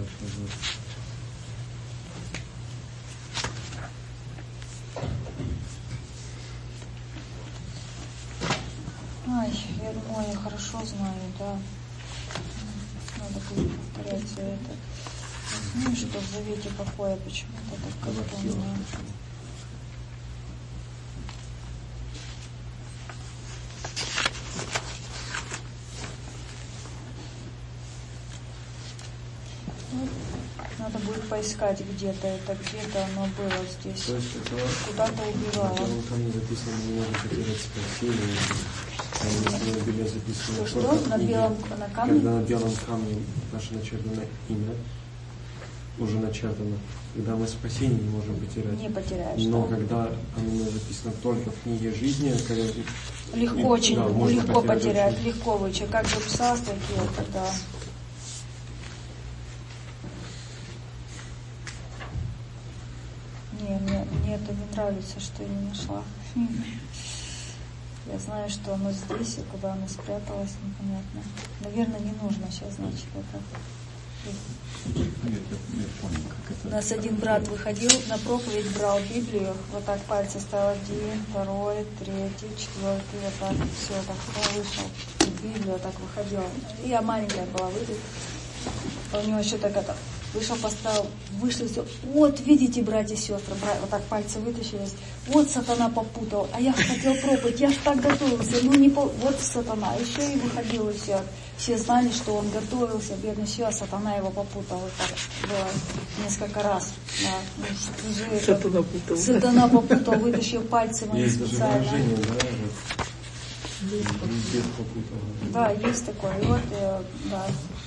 Ай, я думаю, я хорошо знаю, да. Надо будет повторять все это. Ну, что в Завете Покоя почему-то так как-то не знаю. Надо будет поискать где-то, это где-то оно было здесь. То есть это куда-то убивало. На белом камне записано, мы можем потерять спасение. Там на Библии записано. Что? На белом на камне? Когда на белом камне наше начертанное имя, уже начертано. Когда мы спасение не можем потерять. Не потеряешь. Но да. когда оно записано только в книге жизни, когда... Легко и, очень, да, легко потерять, потерять, очень. легко вычесть. Как записалось, такие вот, да. Не, мне, мне это не нравится, что я не нашла. Я знаю, что оно здесь, и куда оно спряталось, непонятно. Наверное, не нужно сейчас, значит, это. У нас один брат выходил на проповедь, брал Библию, вот так пальцы ставил, один, второй, третий, четвертый, вот так, все, так, он вышел. Библию вот так выходила. И я маленькая была, выйдет. А у него еще так это, вышел, поставил, вышли, все. Вот, видите, братья и сестры, братья, вот так пальцы вытащились. Вот сатана попутал, а я хотел проповедь, я ж так готовился, ну не по... Вот сатана, еще и выходил, и все. Все знали, что он готовился, бедный все, а сатана его попутал. Вот так было несколько раз. Да. Уже Сатана попутал. Сатана попутал, вытащил пальцы мои есть специально. даже выражение, да, вот. Без попутал. Да, есть такое. И вот, э, да.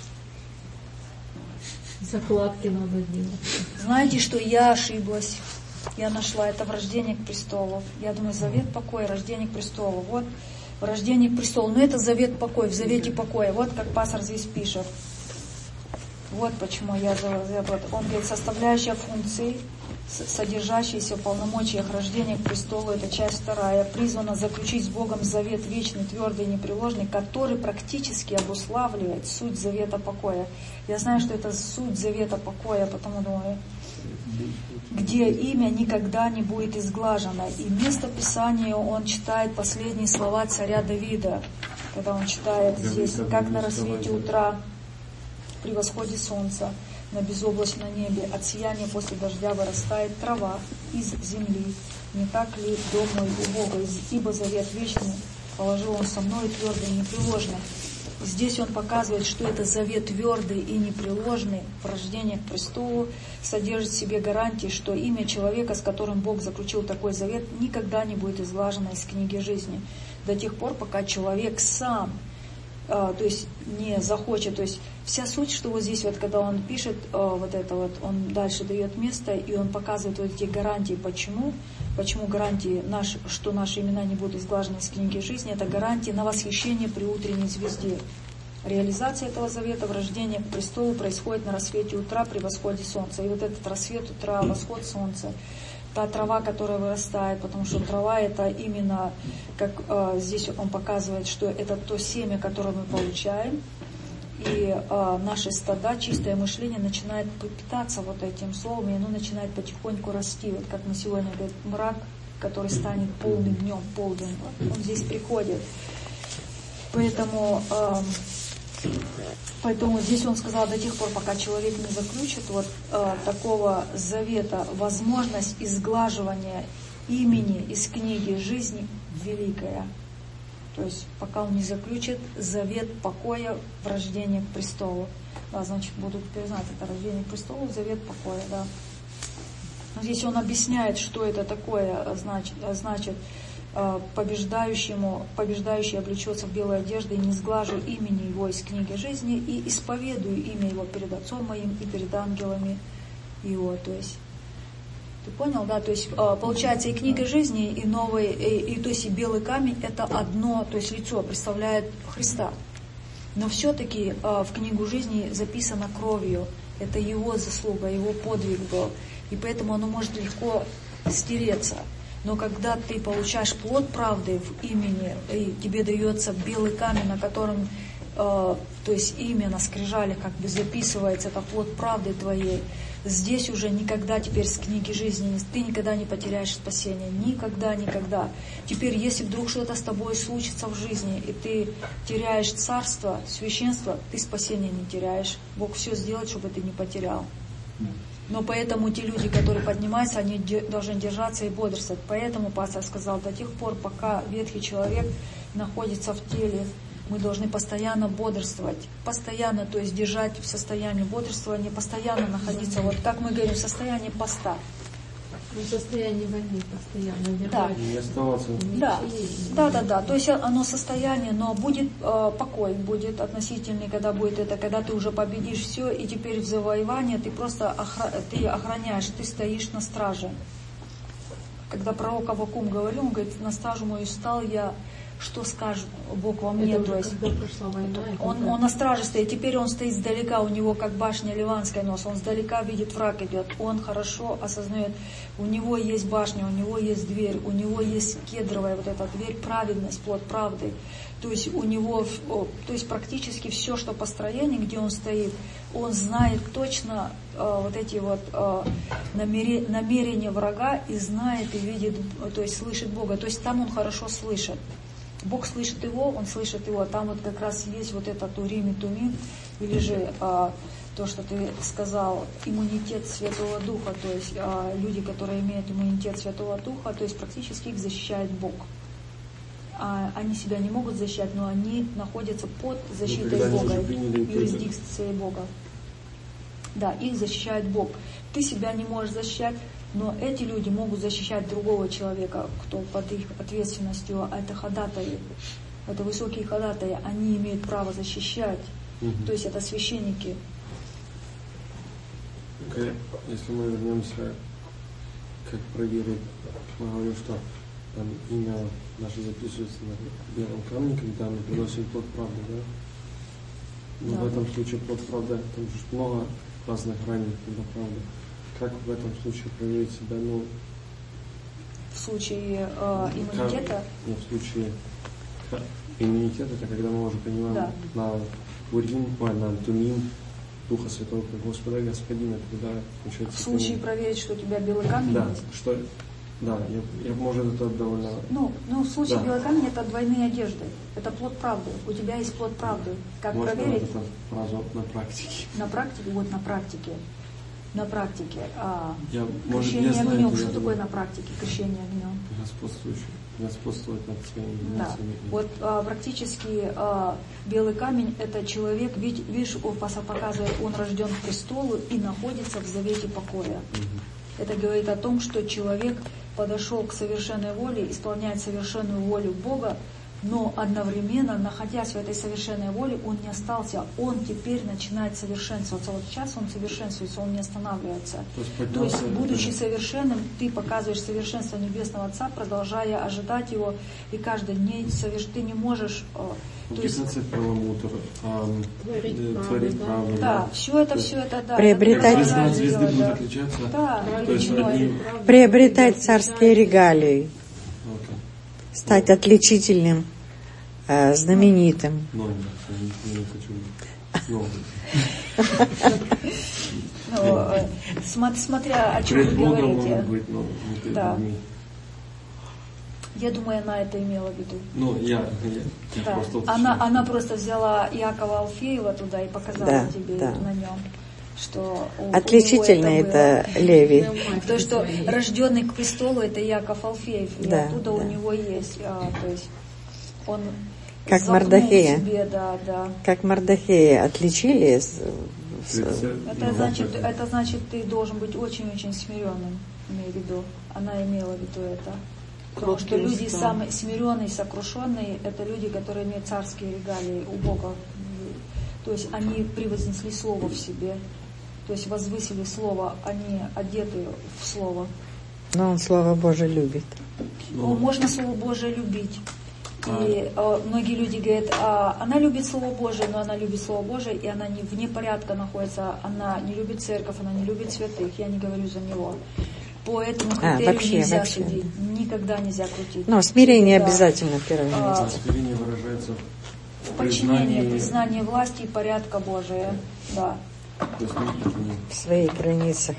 Закладки надо делать. Знаете, что я ошиблась? Я нашла это в рождении к престолу. Я думаю, завет покоя, рождение к престолу. Вот, в рождении к престолу. Но это завет покоя, в завете покоя. Вот как пастор здесь пишет. Вот почему я завет. Он говорит, составляющая функции, содержащиеся в полномочиях рождения к престолу, это часть вторая, призвана заключить с Богом завет вечный, твердый и непреложный, который практически обуславливает суть завета покоя. Я знаю, что это суть завета покоя, потому думаю, где имя никогда не будет изглажено. И место Писания он читает последние слова царя Давида, когда он читает здесь, как на рассвете утра, при восходе солнца, на безоблачном небе, от сияния после дождя вырастает трава из земли. Не так ли дом мой у Бога, ибо завет вечный положил он со мной твердый и непреложный. Здесь он показывает, что это завет твердый и непреложный в рождении к престолу, содержит в себе гарантии, что имя человека, с которым Бог заключил такой завет, никогда не будет изглажено из книги жизни. До тех пор, пока человек сам, а, то есть не захочет, то есть вся суть, что вот здесь вот, когда он пишет а, вот это вот, он дальше дает место, и он показывает вот эти гарантии, почему, почему гарантии, наш, что наши имена не будут изглажены из книги жизни, это гарантии на восхищение при утренней звезде. Реализация этого завета в рождении к престолу происходит на рассвете утра при восходе солнца. И вот этот рассвет утра, восход солнца, та трава, которая вырастает, потому что трава это именно, как э, здесь он показывает, что это то семя, которое мы получаем, и э, наши стада, чистое мышление начинает питаться вот этим словом, и оно начинает потихоньку расти. Вот как мы сегодня говорим, мрак, который станет полным днем, полдень, вот, он здесь приходит. Поэтому, э, поэтому здесь он сказал, до тех пор, пока человек не заключит вот э, такого завета, возможность изглаживания имени из книги жизни великая. То есть, пока он не заключит завет покоя в рождении к престолу. Да, значит, будут признать это рождение к престолу, завет покоя, да. Но здесь он объясняет, что это такое, значит, значит побеждающему, побеждающий облечется в белой одежды, и не сглажу имени его из книги жизни, и исповедую имя его перед Отцом моим и перед ангелами его. То есть, ты понял, да? То есть, получается, и книга жизни, и новый, и, и то есть и белый камень это одно, то есть лицо представляет Христа. Но все-таки в книгу жизни записано кровью. Это его заслуга, его подвиг был. И поэтому оно может легко стереться. Но когда ты получаешь плод правды в имени, и тебе дается белый камень, на котором, э, то есть имя на скрижалях как бы записывается, это плод правды твоей, здесь уже никогда теперь с книги жизни, ты никогда не потеряешь спасение, никогда, никогда. Теперь, если вдруг что-то с тобой случится в жизни, и ты теряешь царство, священство, ты спасение не теряешь. Бог все сделает, чтобы ты не потерял. Но поэтому те люди, которые поднимаются, они должны держаться и бодрствовать. Поэтому пастор сказал, до тех пор, пока ветхий человек находится в теле, мы должны постоянно бодрствовать. Постоянно, то есть держать в состоянии бодрствования, постоянно находиться, вот как мы говорим, в состоянии поста. Ну, состояние войны постоянно Да. держать. Не оставаться. Да, да, да, да. То есть оно состояние, но будет э, покой, будет относительный, когда будет это, когда ты уже победишь все, и теперь в завоевании ты просто охра... ты охраняешь, ты стоишь на страже. Когда пророк Аввакум говорил, он говорит, на стражу мою встал я, что скажет Бог во мне, Это то уже есть когда прошла война. и он, когда- он на страже стоит, теперь он стоит сдалека, у него как башня ливанская нос, он сдалека видит, враг идет, он хорошо осознает, у него есть башня, у него есть дверь, у него есть кедровая вот эта дверь, праведность, плод правды, то есть у него, о, то есть практически все, что построение, где он стоит, он знает точно э, вот эти вот э, намере- намерения врага и знает, и видит, то есть слышит Бога, то есть там он хорошо слышит. Бог слышит его, он слышит его. Там вот как раз есть вот этот Урим и Тумим, или же а, то, что ты сказал, иммунитет Святого Духа, то есть а, люди, которые имеют иммунитет Святого Духа, то есть практически их защищает Бог. А, они себя не могут защищать, но они находятся под защитой когда они Бога, уже приняли юрисдикцией Бога. Да, их защищает Бог. Ты себя не можешь защищать, но эти люди могут защищать другого человека, кто под их ответственностью, а это ходатаи, это высокие ходатаи, они имеют право защищать, Мгм. то есть это священники. Окей. Если мы вернемся, как проверить, мы говорим, что там имя наше записывается на белом камне, когда мы приносим плод правды, да? Но Да. в этом случае плод правды, там же много разных ранних плодов правды. Как в этом случае проверить себя, ну, В случае э, иммунитета, как- ну, в случае ка- иммунитета, это когда мы уже понимаем Да. на Урим, ой, на Тумим Духа Святого, как Господа и Господина, когда получается... в случае понимание. проверить, что у тебя белый камень Да, есть. что, да, я, я, может, это довольно... Ну, ну, в случае Да. белый камень это двойные одежды, это плод правды, у тебя есть плод правды. Как Можно проверить? вот эту фразу на практике? На практике, вот на практике. На практике. А, Я, может, крещение я знаю, огнем. но Что я такое думаю, на практике крещение огнем? господствующий, господствовать над своими Да. эмоциями. Вот а, практически а, белый камень это человек, ведь, видишь, он паса- показывает, он рожден к престолу и находится в завете покоя. Мгм. Это говорит о том, что человек подошел к совершенной воле, исполняет совершенную волю Бога, но одновременно, находясь в этой совершенной воле, он не остался, он теперь начинает совершенствоваться. Вот сейчас он совершенствуется, он не останавливается. То есть, То есть, поднялся, будучи это- совершенным, ты показываешь совершенство Небесного Отца, продолжая ожидать Его, и каждый день соверш... ты не можешь... э, то есть, Пятнадцать правомутр, ам, Творить э, правду, творить да. правду. да, все это, То есть, все это, да. Приобретать- это Звезда от продолжать звезды делать, будет да. отличаться. Да, То есть величиной. одни... Приобретать царские регалии, Окей. стать отличительным, э, знаменитым. Ноги. Я не хочу. Ноги. Ну, э, смо- смотря о чем Пред вы Богом говорите. может быть, но не пред Да. людьми. Я думаю, она это имела в виду. Ну, я, я, я Да. просто Она, уточняю. она просто взяла Иакова Алфеева туда и показала Да, тебе да. на нем, что у- Отличительно у него это было. Левий. То, что рожденный к престолу, это Яков Алфеев, и Да, оттуда да. у него есть, а, то есть он Как замкнул Мордохея. себе, да, да. Как Мордохея отличили с- с- Это Ну, значит, так. это значит, ты должен быть очень-очень смиренным, имею в виду. Она имела в виду это. Потому что Кротким люди стал. самые смиренные, сокрушенные, это люди, которые имеют царские регалии у Бога. То есть они превознесли Слово в себе. То есть возвысили Слово, они одеты в Слово. Но он Слово Божие любит. Ну, можно Слово Божие любить. И э, многие люди говорят, а, она любит Слово Божие, но она любит Слово Божие, и она не вне порядка находится, она не любит церковь, она не любит святых, я не говорю за него. По этому А, критерию вообще, нельзя вообще. судить, никогда нельзя крутить. Но смирение Да. обязательно первое А, место. Смирение выражается В в подчинении, признании, признании власти и порядка Божия. Да. то есть, ну, не- В своих границах.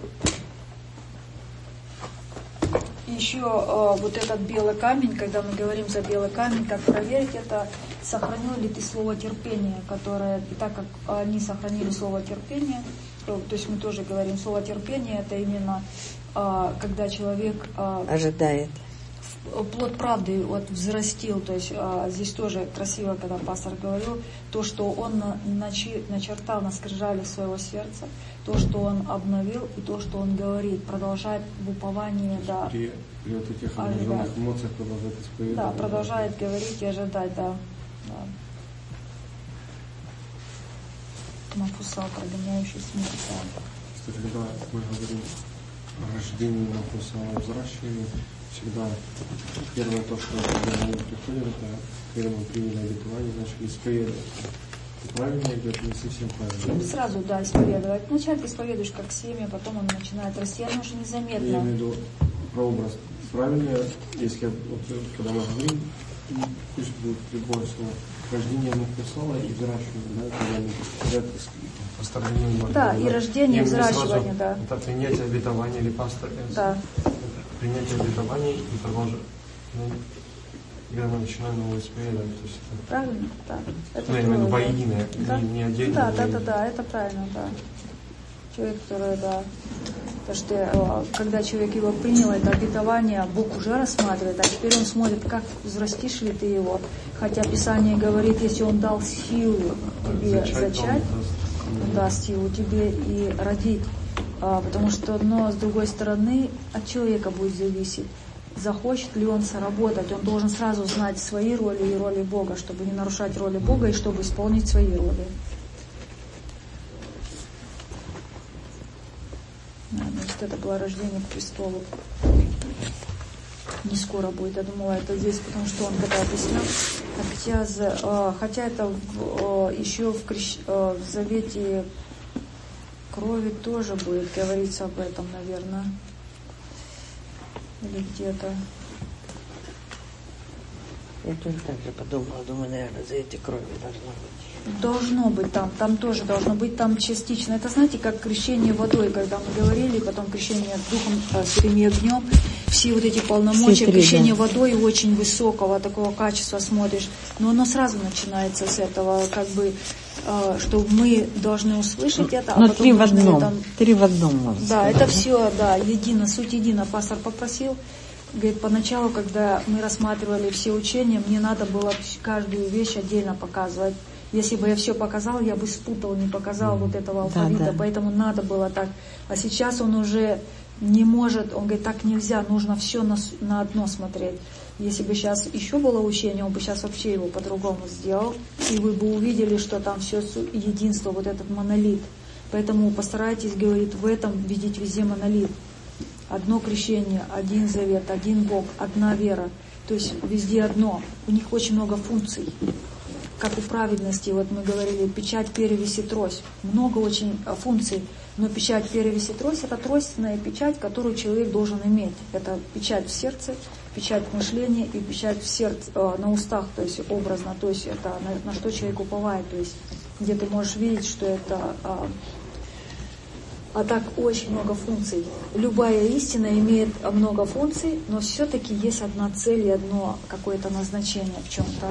Еще э, вот этот белый камень, когда мы говорим за белый камень, как проверить это, сохранил ли ты слово терпения, которое, и так как они сохранили слово терпения, то, то есть мы тоже говорим, слово терпения это именно э, когда человек э, Ожидает. в плод правды вот взрастил, то есть а, здесь тоже красиво, когда пастор говорил, то, что он на, начи, начертал на скрижали своего сердца, то, что он обновил, и то, что он говорит, продолжает в уповании, да. При, при вот этих обновленных эмоциях продолжает исповедовать. Да, продолжает говорить и ожидать, да. да. Мафусал, прогоняющий смерть. Что когда мы говорим о рождении Мафусала и взращивании, всегда первое то, что когда мы приходим, это когда мы приняли обетование, начали исповедовать. И правильно идет, не совсем правильно. Сразу, да, исповедовать. Вначале ты исповедуешь как семя, потом он начинает расти, оно уже незаметно. Я имею в виду прообраз. Правильно, если вот, когда мы говорим, пусть будет любое слово, рождение Мафусала и взращивание, да, когда мы говорят по стороне. Да, и рождение, и взращивание, да. Это принятие обетования или пастор. Да. Принятие обетования и продолжение. Когда мы начинаем его исповедовать. То есть это... Правильно, да. Это ну, я имею в виду воединое, да? не, не отдельно. Да, да, да, да, это правильно, да. Человек, который, да. Потому что когда человек его принял, это обетование, Бог уже рассматривает, а теперь он смотрит, как взрастишь ли ты его. Хотя Писание говорит, если он дал силу тебе зачать, зачать он даст силу тебе и родить. А, потому что, но с другой стороны, от человека будет зависеть, захочет ли он соработать. Он должен сразу знать свои роли и роли Бога, чтобы не нарушать роли Бога и чтобы исполнить свои роли. Да, значит, это было рождение к престолу. Не скоро будет. Я думала, это здесь, потому что он когда объяснял. Хотя, хотя это в, еще в, крещ, в завете крови тоже будет говориться об этом, наверное. Или где-то. Я тоже так же подумала, думаю, наверное, за эти крови должно быть. Должно быть там, там тоже должно быть, там частично. Это, знаете, как крещение водой, когда мы говорили, потом крещение духом, сырым и огнем, все вот эти полномочия, три, крещение да. водой очень высокого такого качества смотришь, но оно сразу начинается с этого, как бы, что мы должны услышать это, но а потом три в одном, это, три в одном. Можно да, сказать. это все, да, едино, суть едина. Пастор попросил, говорит, поначалу, когда мы рассматривали все учения, мне надо было каждую вещь отдельно показывать. Если бы я все показал, я бы спутал, не показал вот этого алфавита, да, да. Поэтому надо было так. А сейчас он уже не может, он говорит, так нельзя, нужно все на, на одно смотреть. Если бы сейчас еще было учение, он бы сейчас вообще его по-другому сделал, и вы бы увидели, что там все единство, вот этот монолит. Поэтому постарайтесь, говорит, в этом видеть везде монолит. Одно крещение, один завет, один Бог, одна вера. То есть везде одно. У них очень много функций. Как у праведности, вот мы говорили, печать, перевесь и трость. Много очень функций, но печать, перевесь и трость — это тройственная печать, которую человек должен иметь. Это печать в сердце, печать в мышлении и печать в сердце, э, на устах, то есть образно, то есть это на, на что человек уповает, то есть где ты можешь видеть, что это... Э, а так очень много функций. Любая истина имеет много функций, но все-таки есть одна цель и одно какое-то назначение в чем-то.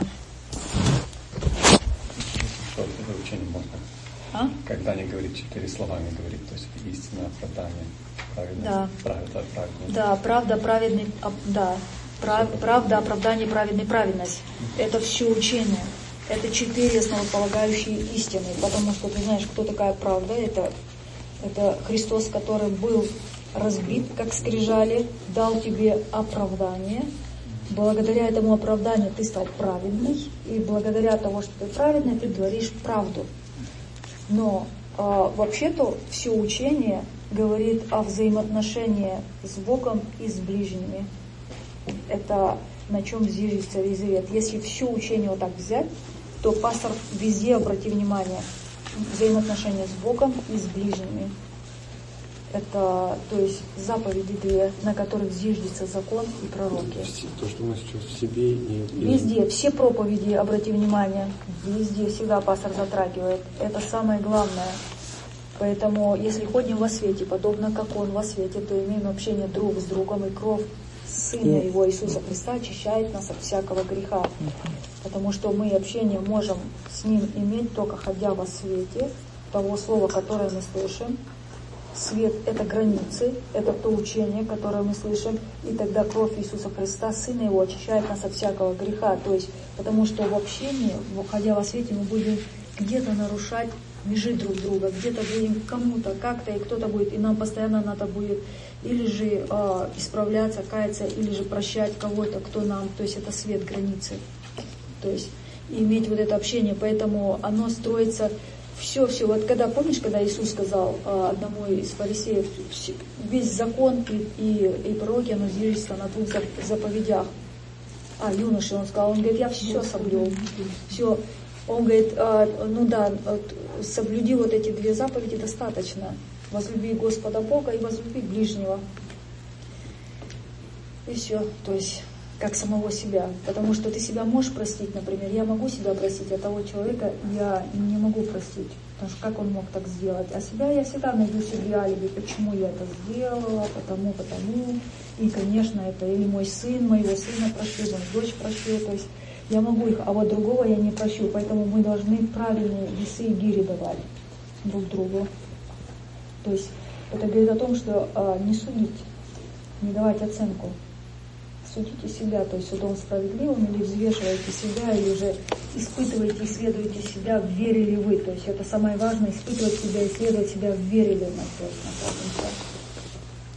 Что это учение можно? А? Когда не говорит четыре словами, говорит, то есть истина, оправдание, праведность, да. правда, праведность. Да, правда, праведный, да, прав, правда, оправдание, праведный, праведность. Это все учение. Это четыре основополагающие истины, потому что ты знаешь, кто такая правда. Это, это Христос, который был разбит, как скрижали, дал тебе оправдание. Благодаря этому оправданию ты стал праведный, и благодаря тому, что ты праведный, ты говоришь правду. Но э, вообще-то все учение говорит о взаимоотношении с Богом и с ближними. Это на чем зиждется весь завет. Если все учение вот так взять, то пастор везде, обрати внимание, взаимоотношения с Богом и с ближними. Это, то есть, заповеди две, на которых зиждется закон и пророки. То, что мы сейчас в себе и... Везде, все проповеди, обрати внимание, везде всегда пастор затрагивает. Это самое главное. Поэтому, если ходим во свете, подобно как Он во свете, то имеем общение друг с другом, и кровь Сына Его, Иисуса Христа, очищает нас от всякого греха. Потому что мы общение можем с Ним иметь, только ходя во свете того слова, которое мы слышим. свет – это границы, это то учение, которое мы слышим, и тогда кровь Иисуса Христа, Сына Его, очищает нас от всякого греха. То есть, потому что в общении, выходя во свете, мы будем где-то нарушать межи друг друга, где-то будем кому-то, как-то, и кто-то будет, и нам постоянно надо будет или же э, исправляться, каяться, или же прощать кого-то, кто нам, то есть это свет границы. То есть иметь вот это общение, поэтому оно строится все-все. Вот когда, помнишь, когда Иисус сказал э, одному из фарисеев, весь закон и, и, и пророки, оно зиждется на двух заповедях. А, юноше, он сказал, он говорит, я все соблюл, все. Он говорит, э, ну да, соблюди вот эти две заповеди достаточно. Возлюби Господа Бога и возлюби ближнего. И все, то есть как самого себя. Потому что ты себя можешь простить, например. Я могу себя простить, а того человека я не могу простить. Потому что как он мог так сделать? А себя я всегда найду себе алиби, почему я это сделала, потому, потому. И, конечно, это или мой сын, моего сына прощу, мою дочь прощу. То есть я могу их, а вот другого я не прощу. Поэтому мы должны правильные весы и гири давать друг другу. То есть это говорит о том, что а, не судить, не давать оценку. Судите себя, то есть судом справедливым, или взвешиваете себя, или же испытываете, исследуете себя, в вере ли вы. То есть это самое важное, испытывать себя, исследовать себя, в вере ли мы. То есть,